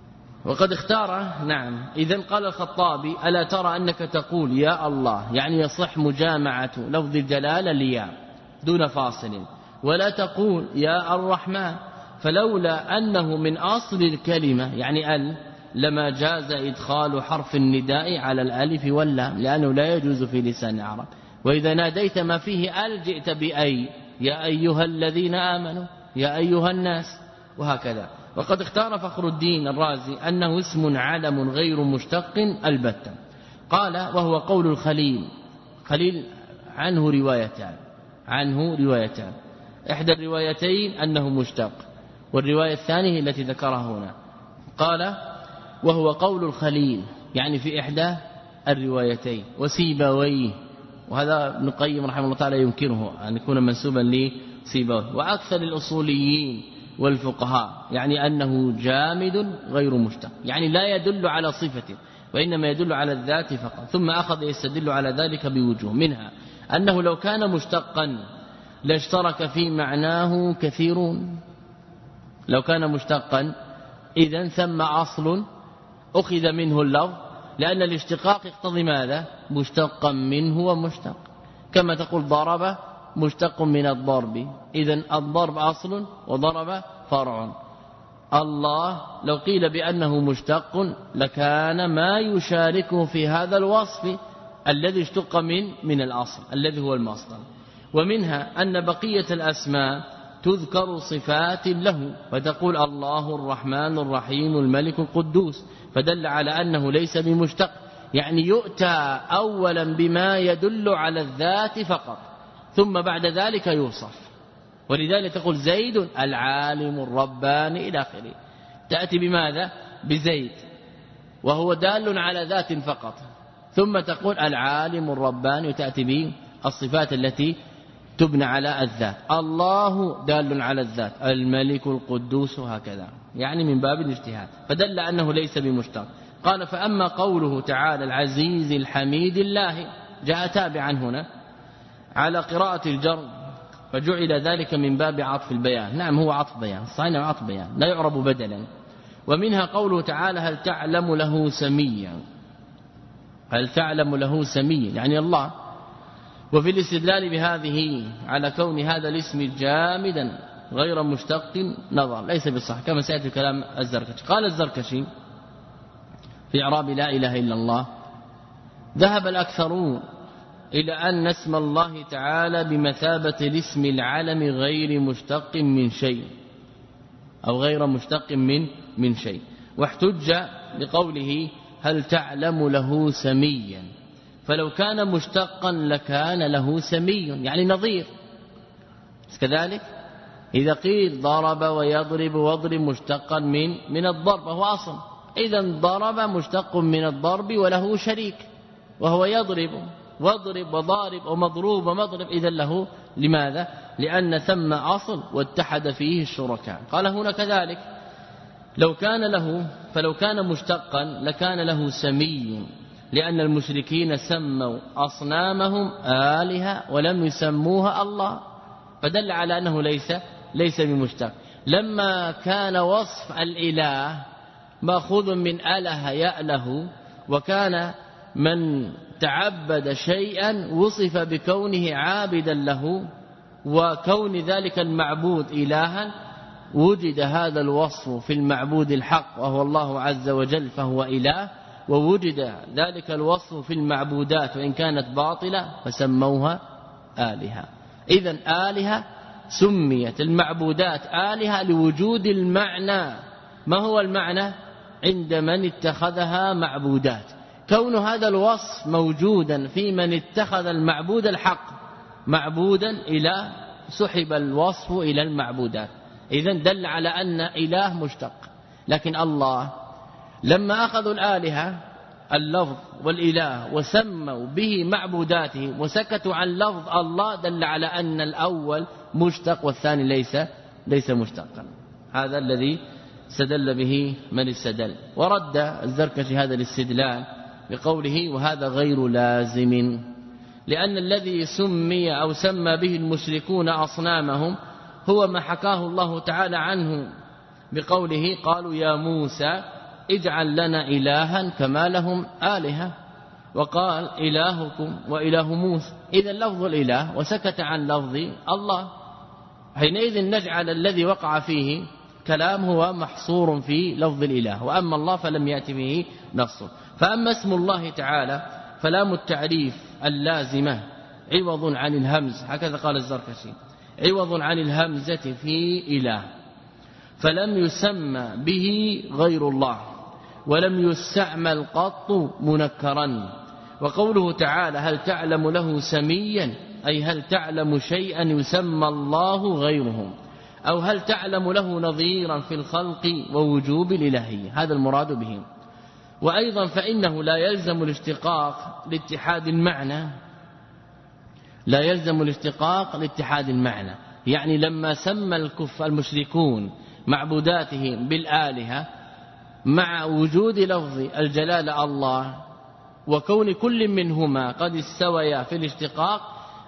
وقد اختار نعم. إذن قال الخطابي ألا ترى أنك تقول يا الله، يعني يصح مجامعة لفظ الجلالة ليا دون فاصل، ولا تقول يا الرحمن، فلولا أنه من أصل الكلمة يعني ال لما جاز إدخال حرف النداء على الألف واللام، لأنه لا يجوز في لسان العرب. وإذا ناديت ما فيه ال جئت بأي، يا أيها الذين آمنوا، يا أيها الناس، وهكذا. وقد اختار فخر الدين الرازي أنه اسم علم غير مشتق البتة. قال وهو قول الخليل. خليل عنه روايتان عنه روايتان إحدى الروايتين أنه مشتق، والرواية الثانية التي ذكرها هنا. قال وهو قول الخليل يعني في إحدى الروايتين، وسيبويه، وهذا ابن القيم رحمه الله تعالى ينكره أن يكون منسوبا لسيبويه، وأكثر الأصوليين والفقهاء يعني أنه جامد غير مشتق، يعني لا يدل على صفته وإنما يدل على الذات فقط. ثم أخذ يستدل على ذلك بوجوه، منها أنه لو كان مشتقا لاشترك في معناه كثيرون. لو كان مشتقا إذن ثم أصل أخذ منه اللفظ، لأن الاشتقاق يقتضي ماذا؟ مشتقا منه ومشتق، كما تقول ضرب مشتق من الضرب، إذن الضرب أصل وضرب فرع. الله لو قيل بأنه مشتق لكان ما يشاركه في هذا الوصف الذي اشتق من من الأصل الذي هو المصدر. ومنها أن بقية الأسماء تذكر صفات له، فتقول الله الرحمن الرحيم الملك القدوس، فدل على أنه ليس بمشتق، يعني يؤتى أولا بما يدل على الذات فقط، ثم بعد ذلك يوصف. ولذلك تقول زيد العالم الرباني إلى آخره، تأتي بماذا؟ بزيد وهو دال على ذات فقط، ثم تقول العالم الرباني وتأتي بالصفات التي تبنى على الذات. الله دال على الذات، الملك القدوس، هكذا، يعني من باب الاجتهاد، فدل أنه ليس بمشتق. قال فأما قوله تعالى العزيز الحميد الله، جاء تابعا هنا على قراءة الجر، فجعل ذلك من باب عطف البيان. نعم هو عطف بيان، صحيح عطف بيان لا يعرب بدلا. ومنها قوله تعالى هل تعلم له سميا، هل تعلم له سميا يعني الله. وفي الاستدلال بهذه على كون هذا الاسم جامدا غير مشتق نظر ليس بالصح، كما سيأتي كلام الزركشي. قال الزركشي في إعراب لا إله إلا الله ذهب الأكثرون إلى أن اسم الله تعالى بمثابة الاسم العلم غير مشتق من شيء أو غير مشتق من من شيء، واحتج بقوله هل تعلم له سميا، فلو كان مشتقا لكان له سمي يعني نظير. كذلك إذا قيل ضرب ويضرب واضرب مشتقا من من الضرب وهو أصل، إذا ضرب مشتق من الضرب وله شريك وهو يضرب، واضرب وضارب ومضروب ومضرب، إذا له لماذا؟ لأن ثم أصل واتحد فيه الشركاء. قال هنا كذلك لو كان له فلو كان مشتقا لكان له سمي، لأن المشركين سموا أصنامهم آلهة ولم يسموها الله، فدل على أنه ليس ليس بمشتق. لما كان وصف الإله مأخوذ من أله يأله، وكان من تعبد شيئا وصف بكونه عابدا له وكون ذلك المعبود إلها، وجد هذا الوصف في المعبود الحق وهو الله عز وجل فهو إله، ووجد ذلك الوصف في المعبودات وإن كانت باطلة فسموها آلهة. إذن آلهة سميت المعبودات آلهة لوجود المعنى. ما هو المعنى؟ عند من اتخذها معبودات. كون هذا الوصف موجودا في من اتخذ المعبود الحق معبودا إلى سحب الوصف إلى المعبودات، إذن دل على أن إله مشتق. لكن الله لما أخذوا الآلهة اللفظ والإله وسموا به معبوداته وسكتوا عن لفظ الله، دل على أن الأول مشتق والثاني ليس ليس مشتقا. هذا الذي استدل به من استدل. ورد الزركشي هذا الاستدلال بقوله وهذا غير لازم، لأن الذي سمي أو سمى به المشركون أصنامهم هو ما حكاه الله تعالى عنه بقوله قالوا يا موسى اجعل لنا إلها كما لهم آلهة، وقال إلهكم وإله موسى. إذا لفظ الإله وسكت عن لفظ الله، حينئذ نجعل الذي وقع فيه كلام هو محصور في لفظ الإله، وأما الله فلم يأتي به نص. فأما اسم الله تعالى فلام التعريف اللازمة عوض عن الهمز، هكذا قال الزركشي، عوض عن الهمزة في إله، فلم يسمى به غير الله ولم يستعمل قط منكرا. وقوله تعالى هل تعلم له سميا، أي هل تعلم شيئا يسمى الله غيره، أو هل تعلم له نظيرا في الخلق ووجوب الإلهية، هذا المراد به. وأيضا فإنه لا يلزم الاشتقاق لاتحاد المعنى، لا يلزم الاشتقاق لاتحاد المعنى، يعني لما سمى الكفار المشركون معبوداتهم بالآلهة مع وجود لفظ الجلالة الله وكون كل منهما قد استويا في الاشتقاق،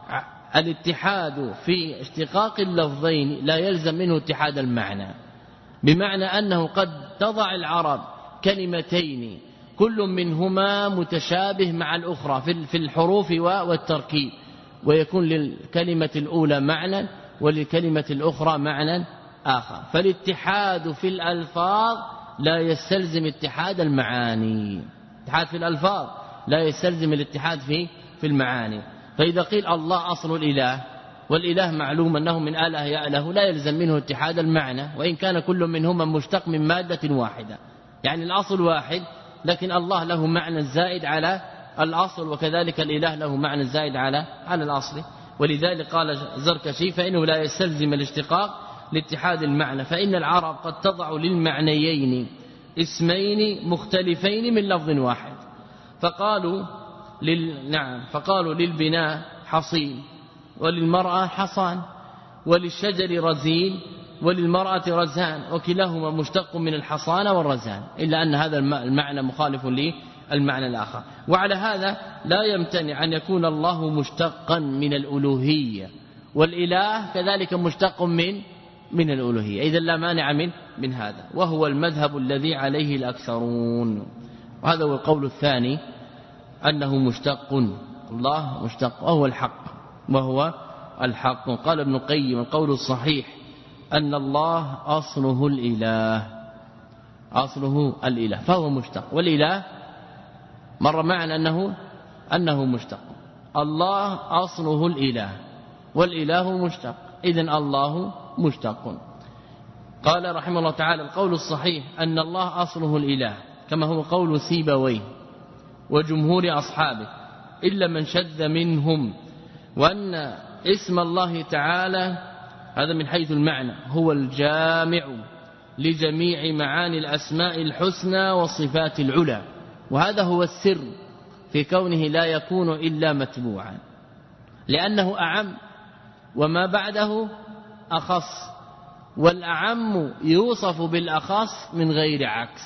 الاتحاد في اشتقاق اللفظين لا يلزم منه اتحاد المعنى، بمعنى أنه قد تضع العرب كلمتين كل منهما متشابه مع الأخرى في الحروف والتركيب، ويكون للكلمة الأولى معنى وللكلمة الأخرى معنى آخر، فالاتحاد في الألفاظ لا يستلزم اتحاد المعاني، اتحاد في الألفاظ لا يستلزم الاتحاد في في المعاني. فإذا قيل الله أصل الإله، والإله معلوم أنه من آله يأله، لا يلزم منه اتحاد المعنى، وإن كان كل منهما مشتق من مادة واحدة، يعني الأصل واحد لكن الله له معنى زائد على الأصل، وكذلك الإله له معنى زائد على على الأصل. ولذلك قال زركشي فإنه لا يستلزم الاشتقاق لاتحاد المعنى، فإن العرب قد تضع للمعنيين اسمين مختلفين من لفظ واحد، فقالوا لل... نعم فقالوا للبناء حصين، وللمرأة حصان، وللشجر رزين، وللمرأة رزان، وكلاهما مشتق من الحصان والرزان، إلا أن هذا المعنى مخالف للمعنى الآخر. وعلى هذا لا يمتنع أن يكون الله مشتقا من الألوهية، والإله كذلك مشتق من من الألوهية، إذا لا مانع من من هذا، وهو المذهب الذي عليه الأكثرون. وهذا هو القول الثاني، أنه مشتق، الله مشتق وهو الحق، وهو الحق. قال ابن القيم القول الصحيح أن الله أصله الإله، أصله الإله فهو مشتق، والإله مر معنا أنه أنه مشتق، الله أصله الإله والإله مشتق، إذن الله مشتق. قال رحمه الله تعالى القول الصحيح أن الله أصله الإله، كما هو قول سيبويه وجمهور أصحابه إلا من شذ منهم، وأن اسم الله تعالى هذا من حيث المعنى هو الجامع لجميع معاني الأسماء الحسنى والصفات العلى، وهذا هو السر في كونه لا يكون إلا متبوعا، لأنه أعم وما بعده أخص، والأعم يوصف بالأخص من غير عكس.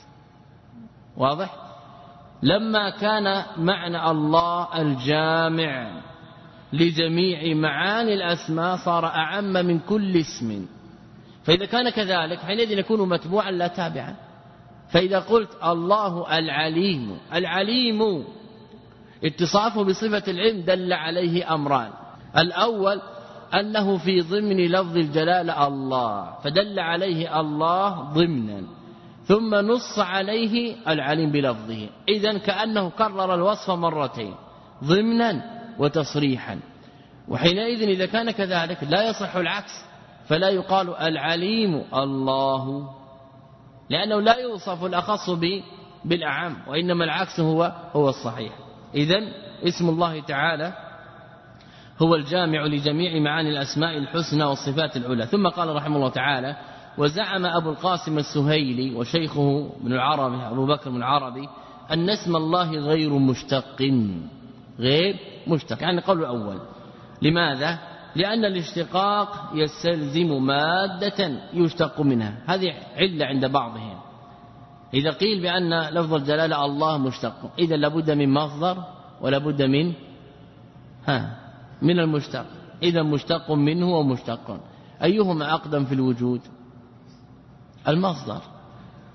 واضح؟ لما كان معنى الله الجامع لجميع معاني الأسماء صار أعم من كل اسم، فإذا كان كذلك حينئذ يكون متبوعا لا تابعا. فإذا قلت الله العليم، العليم اتصافه بصفة العلم دل عليه أمران، الأول أنه في ضمن لفظ الجلالة الله، فدل عليه الله ضمنا، ثم نص عليه العليم بلفظه، إذن كأنه كرر الوصف مرتين ضمنا وتصريحا. وحينئذ إذا كان كذلك لا يصح العكس، فلا يقال العليم الله، لأنه لا يوصف الأخص بالأعم، وإنما العكس هو هو الصحيح. إذن اسم الله تعالى هو الجامع لجميع معاني الأسماء الحسنى والصفات العلى. ثم قال رحمه الله تعالى وزعم أبو القاسم السهيلي وشيخه ابن العربي أبو بكر بن العربي أن اسم الله غير مشتق، غير مشتق، يعني القول الأول. لماذا؟ لأن الاشتقاق يستلزم مادة يشتق منها، هذه علة عند بعضهم. إذا قيل بأن لفظ الجلالة الله مشتق، إذا لابد من مصدر ولابد من ها من المشتق، إذا مشتق منه ومشتق، أيهما أقدم في الوجود؟ المصدر.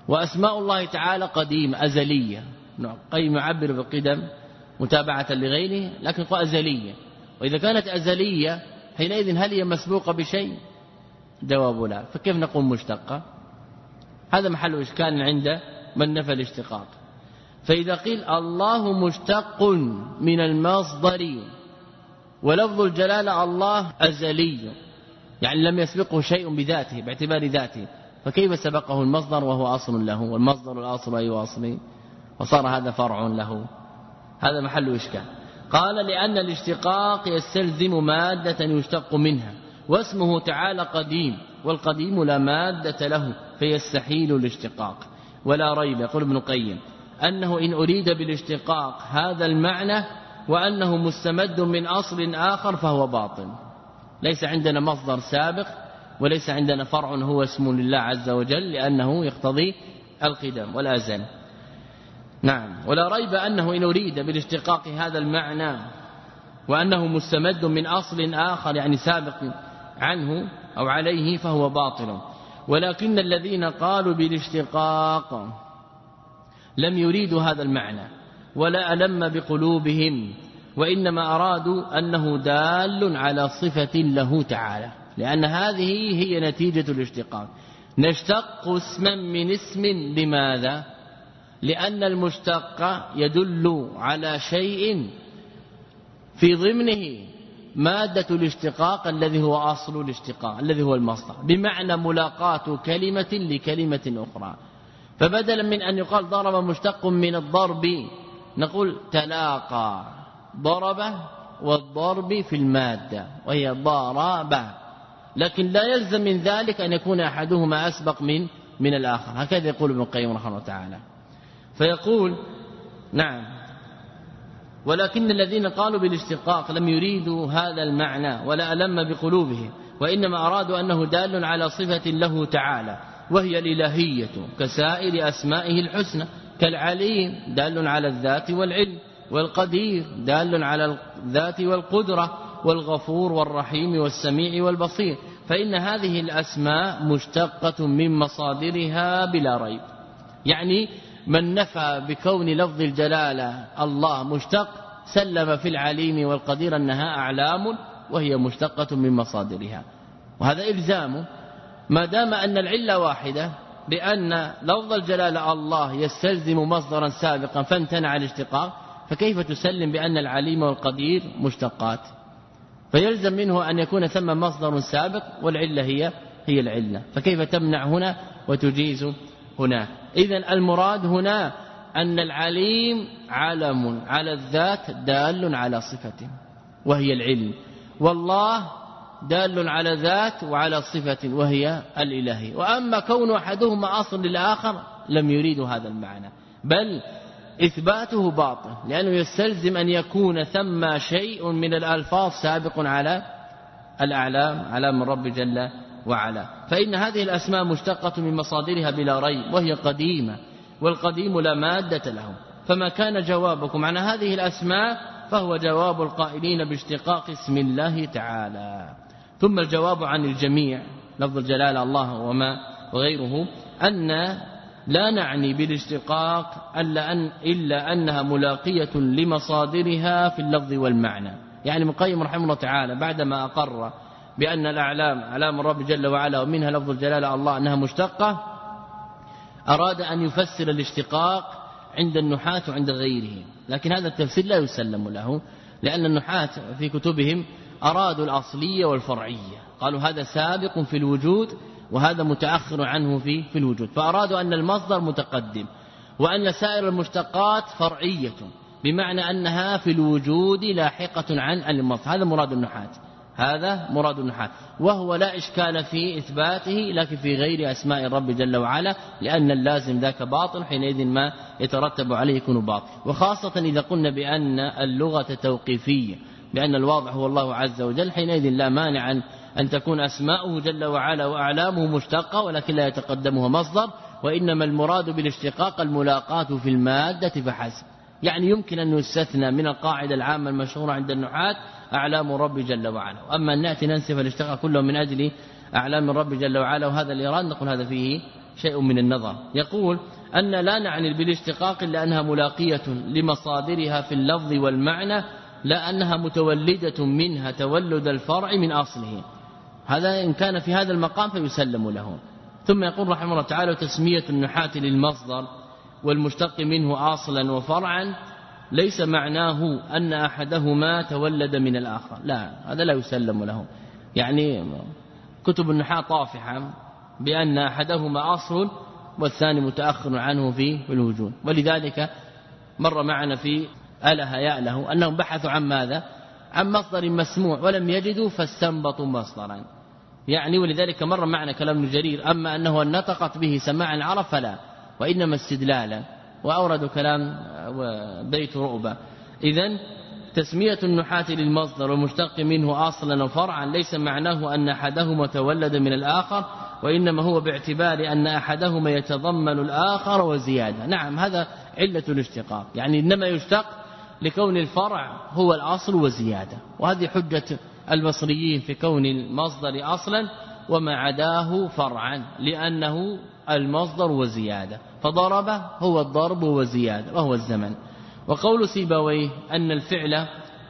وأسماء الله تعالى قديم أزلية. قيم يعبر بالقدم متابعة لغيره، لكن قال أزلية. وإذا كانت أزلية حينئذ هل هي مسبوقة بشيء؟ جواب لا. فكيف نقول مشتقة؟ هذا محل إشكال عند من نفى الاشتقاق. فإذا قيل الله مشتق من المصدر ولفظ الجلالة الله أزلي، يعني لم يسبقه شيء بذاته باعتبار ذاته، فكيف سبقه المصدر وهو أصل له، والمصدر الأصل أي أصل، وصار هذا فرع له؟ هذا محل إشكال. قال لأن الاشتقاق يستلزم مادة يشتق منها، واسمه تعالى قديم، والقديم لا مادة له فيستحيل الاشتقاق. ولا ريب، يقول ابن القيم، أنه إن أريد بالاشتقاق هذا المعنى وأنه مستمد من أصل آخر فهو باطل. ليس عندنا مصدر سابق وليس عندنا فرع هو اسم لله عز وجل، لأنه يقتضي القدم والأزل. نعم. ولا ريب أنه إن أريد بالاشتقاق هذا المعنى وأنه مستمد من أصل آخر يعني سابق عنه أو عليه فهو باطل. ولكن الذين قالوا بالاشتقاق لم يريدوا هذا المعنى ولا ألم بقلوبهم، وإنما أرادوا أنه دال على صفة له تعالى، لأن هذه هي نتيجة الاشتقاق. نشتق اسما من اسم، لماذا؟ لأن المشتق يدل على شيء في ضمنه مادة الاشتقاق الذي هو أصل الاشتقاق الذي هو المصدر، بمعنى ملاقاة كلمة لكلمة أخرى. فبدلا من أن يقال ضرب مشتق من الضرب نقول تلاقى ضرب، والضرب في المادة وهي ضرب، لكن لا يلزم من ذلك أن يكون أحدهما أسبق من من الآخر. هكذا يقول ابن القيم رحمه الله تعالى. فيقول نعم، ولكن الذين قالوا بالاشتقاق لم يريدوا هذا المعنى ولا ألم بقلوبهم، وإنما أرادوا أنه دال على صفة له تعالى وهي الإلهية كسائر أسمائه الحسنى، كالعليم دال على الذات والعلم، والقدير دال على الذات والقدرة، والغفور والرحيم والسميع والبصير. فإن هذه الأسماء مشتقة من مصادرها بلا ريب. يعني من نفى بكون لفظ الجلالة الله مشتق سلم في العليم والقدير أنها أعلام وهي مشتقة من مصادرها، وهذا إلزام ما دام أن العلة واحدة، بأن لفظ الجلالة الله يستلزم مصدرا سابقا فامتنع الاشتقاق، فكيف تسلم بأن العليم والقدير مشتقات؟ فيلزم منه أن يكون ثم مصدر سابق والعلة هي هي العلة، فكيف تمنع هنا وتجيز هنا؟ إذن المراد هنا أن العليم علم على الذات دال على صفة وهي العلم، والله دال على ذات وعلى صفة وهي الإلهي. وأما كون أحدهما أصل للآخر لم يريد هذا المعنى، بل إثباته باطل، لأنه يستلزم أن يكون ثم شيء من الألفاظ سابق على الأعلام علام الرب جل وعلا. فإن هذه الأسماء مشتقة من مصادرها بلا ريب، وهي قديمة، والقديم لا مادة له. فما كان جوابكم عن هذه الأسماء فهو جواب القائلين باشتقاق اسم الله تعالى. ثم الجواب عن الجميع لفظ الجلالة الله وما وغيره أن لا نعني بالاشتقاق إلا, أن إلا أنها ملاقية لمصادرها في اللفظ والمعنى. يعني ابن القيم رحمه الله تعالى بعدما أقر بأن الأعلام أعلام الرب جل وعلا ومنها لفظ الجلالة الله أنها مشتقة، أراد أن يفسر الاشتقاق عند النحاة وعند غيرهم، لكن هذا التفسير لا يسلم له، لأن النحاة في كتبهم أرادوا الأصلية والفرعية، قالوا هذا سابق في الوجود وهذا متأخر عنه في في الوجود، فأرادوا أن المصدر متقدم وأن سائر المشتقات فرعية، بمعنى أنها في الوجود لاحقة عن المصدر. هذا مراد النحاة، هذا مراد النحاة، وهو لا إشكال في إثباته، لكن في غير أسماء الرب جل وعلا، لأن اللازم ذاك باطل، حينئذ ما يترتب عليه يكون باطل. وخاصة إذا قلنا بأن اللغة توقيفية، بأن الواضح هو الله عز وجل، حينئذ لا مانع أن تكون أسماؤه جل وعلا وأعلامه مشتقة ولكن لا يتقدمها مصدر، وإنما المراد بالاشتقاق الملاقاة في المادة فحسب. يعني يمكن أن يستثنى من القاعدة العامة المشهورة عند النحاة أعلام الرب جل وعلا، وأما أن نأتي ننسف الاشتقاق كله من أجل أعلام الرب جل وعلا وهذا الإيراد، نقول هذا فيه شيء من النظر. يقول أن لا نعني بالاشتقاق إلا أنها ملاقية لمصادرها في اللفظ والمعنى، لا أنها متولدة منها تولد الفرع من أصله. هذا إن كان في هذا المقام فيسلم له. ثم يقول رحمه الله تعالى: تسمية النحاة للمصدر والمشتق منه أصلا وفرعا ليس معناه أن أحدهما تولد من الآخر، لا، هذا لا يسلم له. يعني كتب النحاة طافحة بأن أحدهما أصل والثاني متأخر عنه في الوجود. ولذلك مر معنا في أله يأله أنهم بحثوا عن ماذا؟ عن مصدر مسموع ولم يجدوا فاستنبطوا مصدرا. يعني ولذلك مر معنا كلام ابن جرير: أما أنه نطقت به سماع العرب فلا، وإنما استدلالا، وأوردوا كلام بيت رؤبة. إذن تسمية النحاة للمصدر والمشتق منه أصلا وفرعا ليس معناه أن أحدهما تولد من الآخر، وإنما هو باعتبار أن أحدهما يتضمن الآخر وزيادة. نعم، هذا علة الاشتقاق، يعني إنما يشتق لكون الفرع هو الأصل وزيادة. وهذه حجة المصريين في كون المصدر أصلا وما عداه فرعا، لأنه المصدر وزيادة، فضرب هو الضرب وزيادة وهو الزمن. وقول سيبويه أن الفعل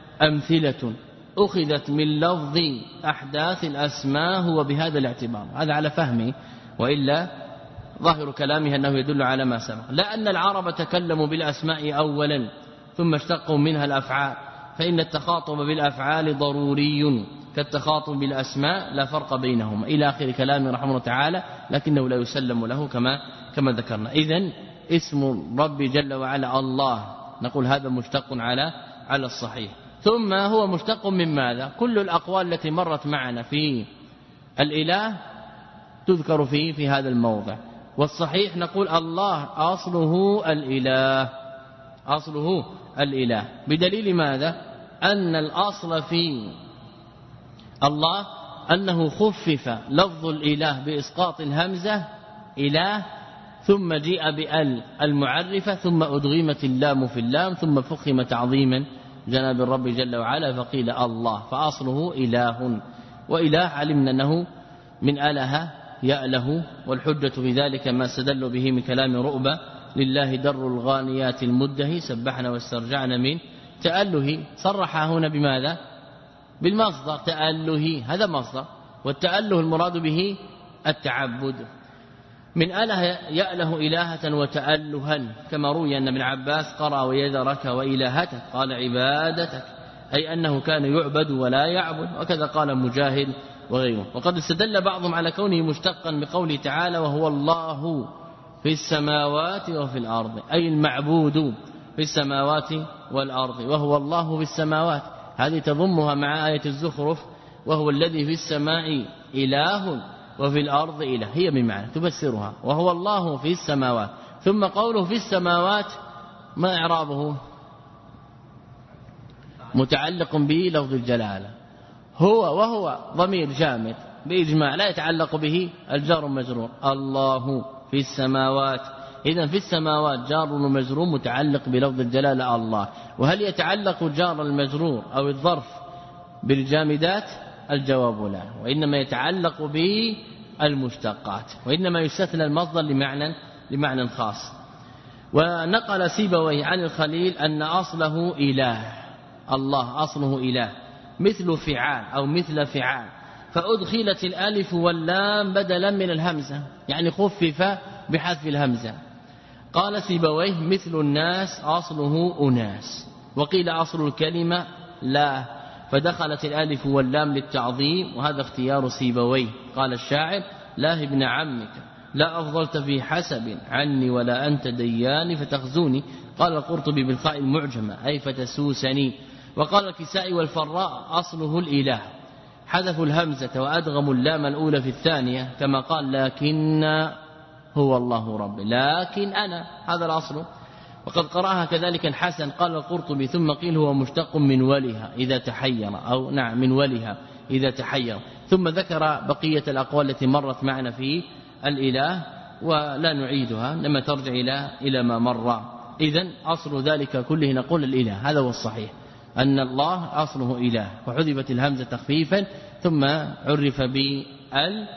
أمثلة أخذت من لفظ أحداث الأسماء هو بهذا الاعتبار، هذا على فهمي، وإلا ظاهر كلامه أنه يدل على ما سبق. لا أن العرب تكلموا بالأسماء أولا ثم اشتقوا منها الأفعال، فإن التخاطب بالأفعال ضروري كالتخاطب بالأسماء، لا فرق بينهما، إلى آخر كلامه رحمه الله تعالى، لكنه لا يسلم له كما كما ذكرنا. إذن اسم رب جل وعلا الله، نقول هذا مشتق على على الصحيح. ثم هو مشتق من ماذا؟ كل الأقوال التي مرت معنا في الإله تذكر فيه في هذا الموضع. والصحيح نقول الله أصله الإله، أصله الإله، بدليل ماذا؟ أن الأصل في الله أنه خفف لفظ الإله بإسقاط الهمزة إله، ثم جيء بأل المعرفة، ثم أدغمت اللام في اللام، ثم فخم تعظيما جناب الرب جل وعلا فقيل الله، فأصله إله. وإله علمنا أنه من أله يأله، والحجة في ذلك ما استدلوا به من كلام رؤبة: لله در الغانيات المدهي سبحنا واسترجعنا من تأله. صرح هنا بماذا؟ بالمصدر تأله، هذا مصدر، والتأله المراد به التعبد. من أله يأله إلهة وتألها، كما روي أن ابن عباس قرأ ويذرك وإلهتك، قال عبادتك، أي أنه كان يعبد ولا يعبد، وكذا قال مجاهد وغيره. وقد استدل بعضهم على كونه مشتقا بقوله تعالى: وهو الله في السماوات وفي الأرض، أي المعبود في السماوات والأرض، وهو الله في السماوات، هذه تضمها مع آية الزخرف: وهو الذي في السماء إله وفي الأرض إله، هي بمعنى تفسرها، وهو الله في السماوات. ثم قوله في السماوات ما إعرابه؟ متعلق به لفظ الجلالة، هو وهو ضمير جامد بإجماع لا يتعلق به الجار والمجرور. الله في السماوات، إذن في السماوات جار ومجرور متعلق بلفظ الجلالة الله. وهل يتعلق جار المجرور أو الظرف بالجامدات؟ الجواب لا، وإنما يتعلق به المشتقات، وإنما يستثنى المصدر لمعنى لمعنى خاص. ونقل سيبويه عن الخليل أن أصله إله، الله أصله إله، مثل فعال أو مثل فعال، فأدخلت الألف واللام بدلا من الهمزة، يعني خفف بحذف الهمزة. قال سيبويه: مثل الناس أصله أناس، وقيل أصل الكلمة لا، فدخلت الألف واللام للتعظيم، وهذا اختيار سيبويه. قال الشاعر: لا ابن عمك لا أفضلت في حسب عني ولا أنت دياني فتخزوني. قال القرطبي بالخاء المعجمة أي فتسوسني. وقال الكسائي والفراء: أصله الإله، حذفوا الهمزة وأدغموا اللام الأولى في الثانية، كما قال: لكن هو الله رب، لكن أنا، هذا الأصل. وقد قرأها كذلك الحسن. قال القرطبي: ثم قيل هو مشتق من ولها إذا تحير، أو نعم من ولها إذا تحير. ثم ذكر بقية الأقوال التي مرت معنا في الإله ولا نعيدها لما ترجع إلى إلى ما مر. إذن أصل ذلك كله نقول الإله، هذا هو الصحيح، أن الله أصله إله، وحذفت الهمزة تخفيفا، ثم عرف بال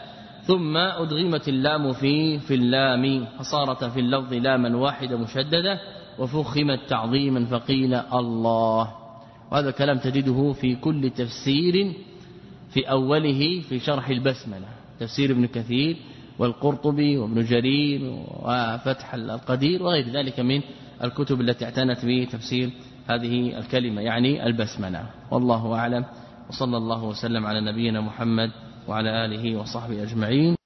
ثم أدغمت اللام في في اللام فصارت في اللفظ لاما واحدة مشددة وفخمت تعظيما فقيل الله. وهذا كلام تجده في كل تفسير في أوله في شرح البسملة، تفسير ابن كثير والقرطبي وابن جرير وفتح القدير وغير ذلك من الكتب التي اعتنت بتفسير هذه الكلمة يعني البسملة. والله أعلم، وصلى الله وسلم على نبينا محمد وعلى آله وصحبه أجمعين.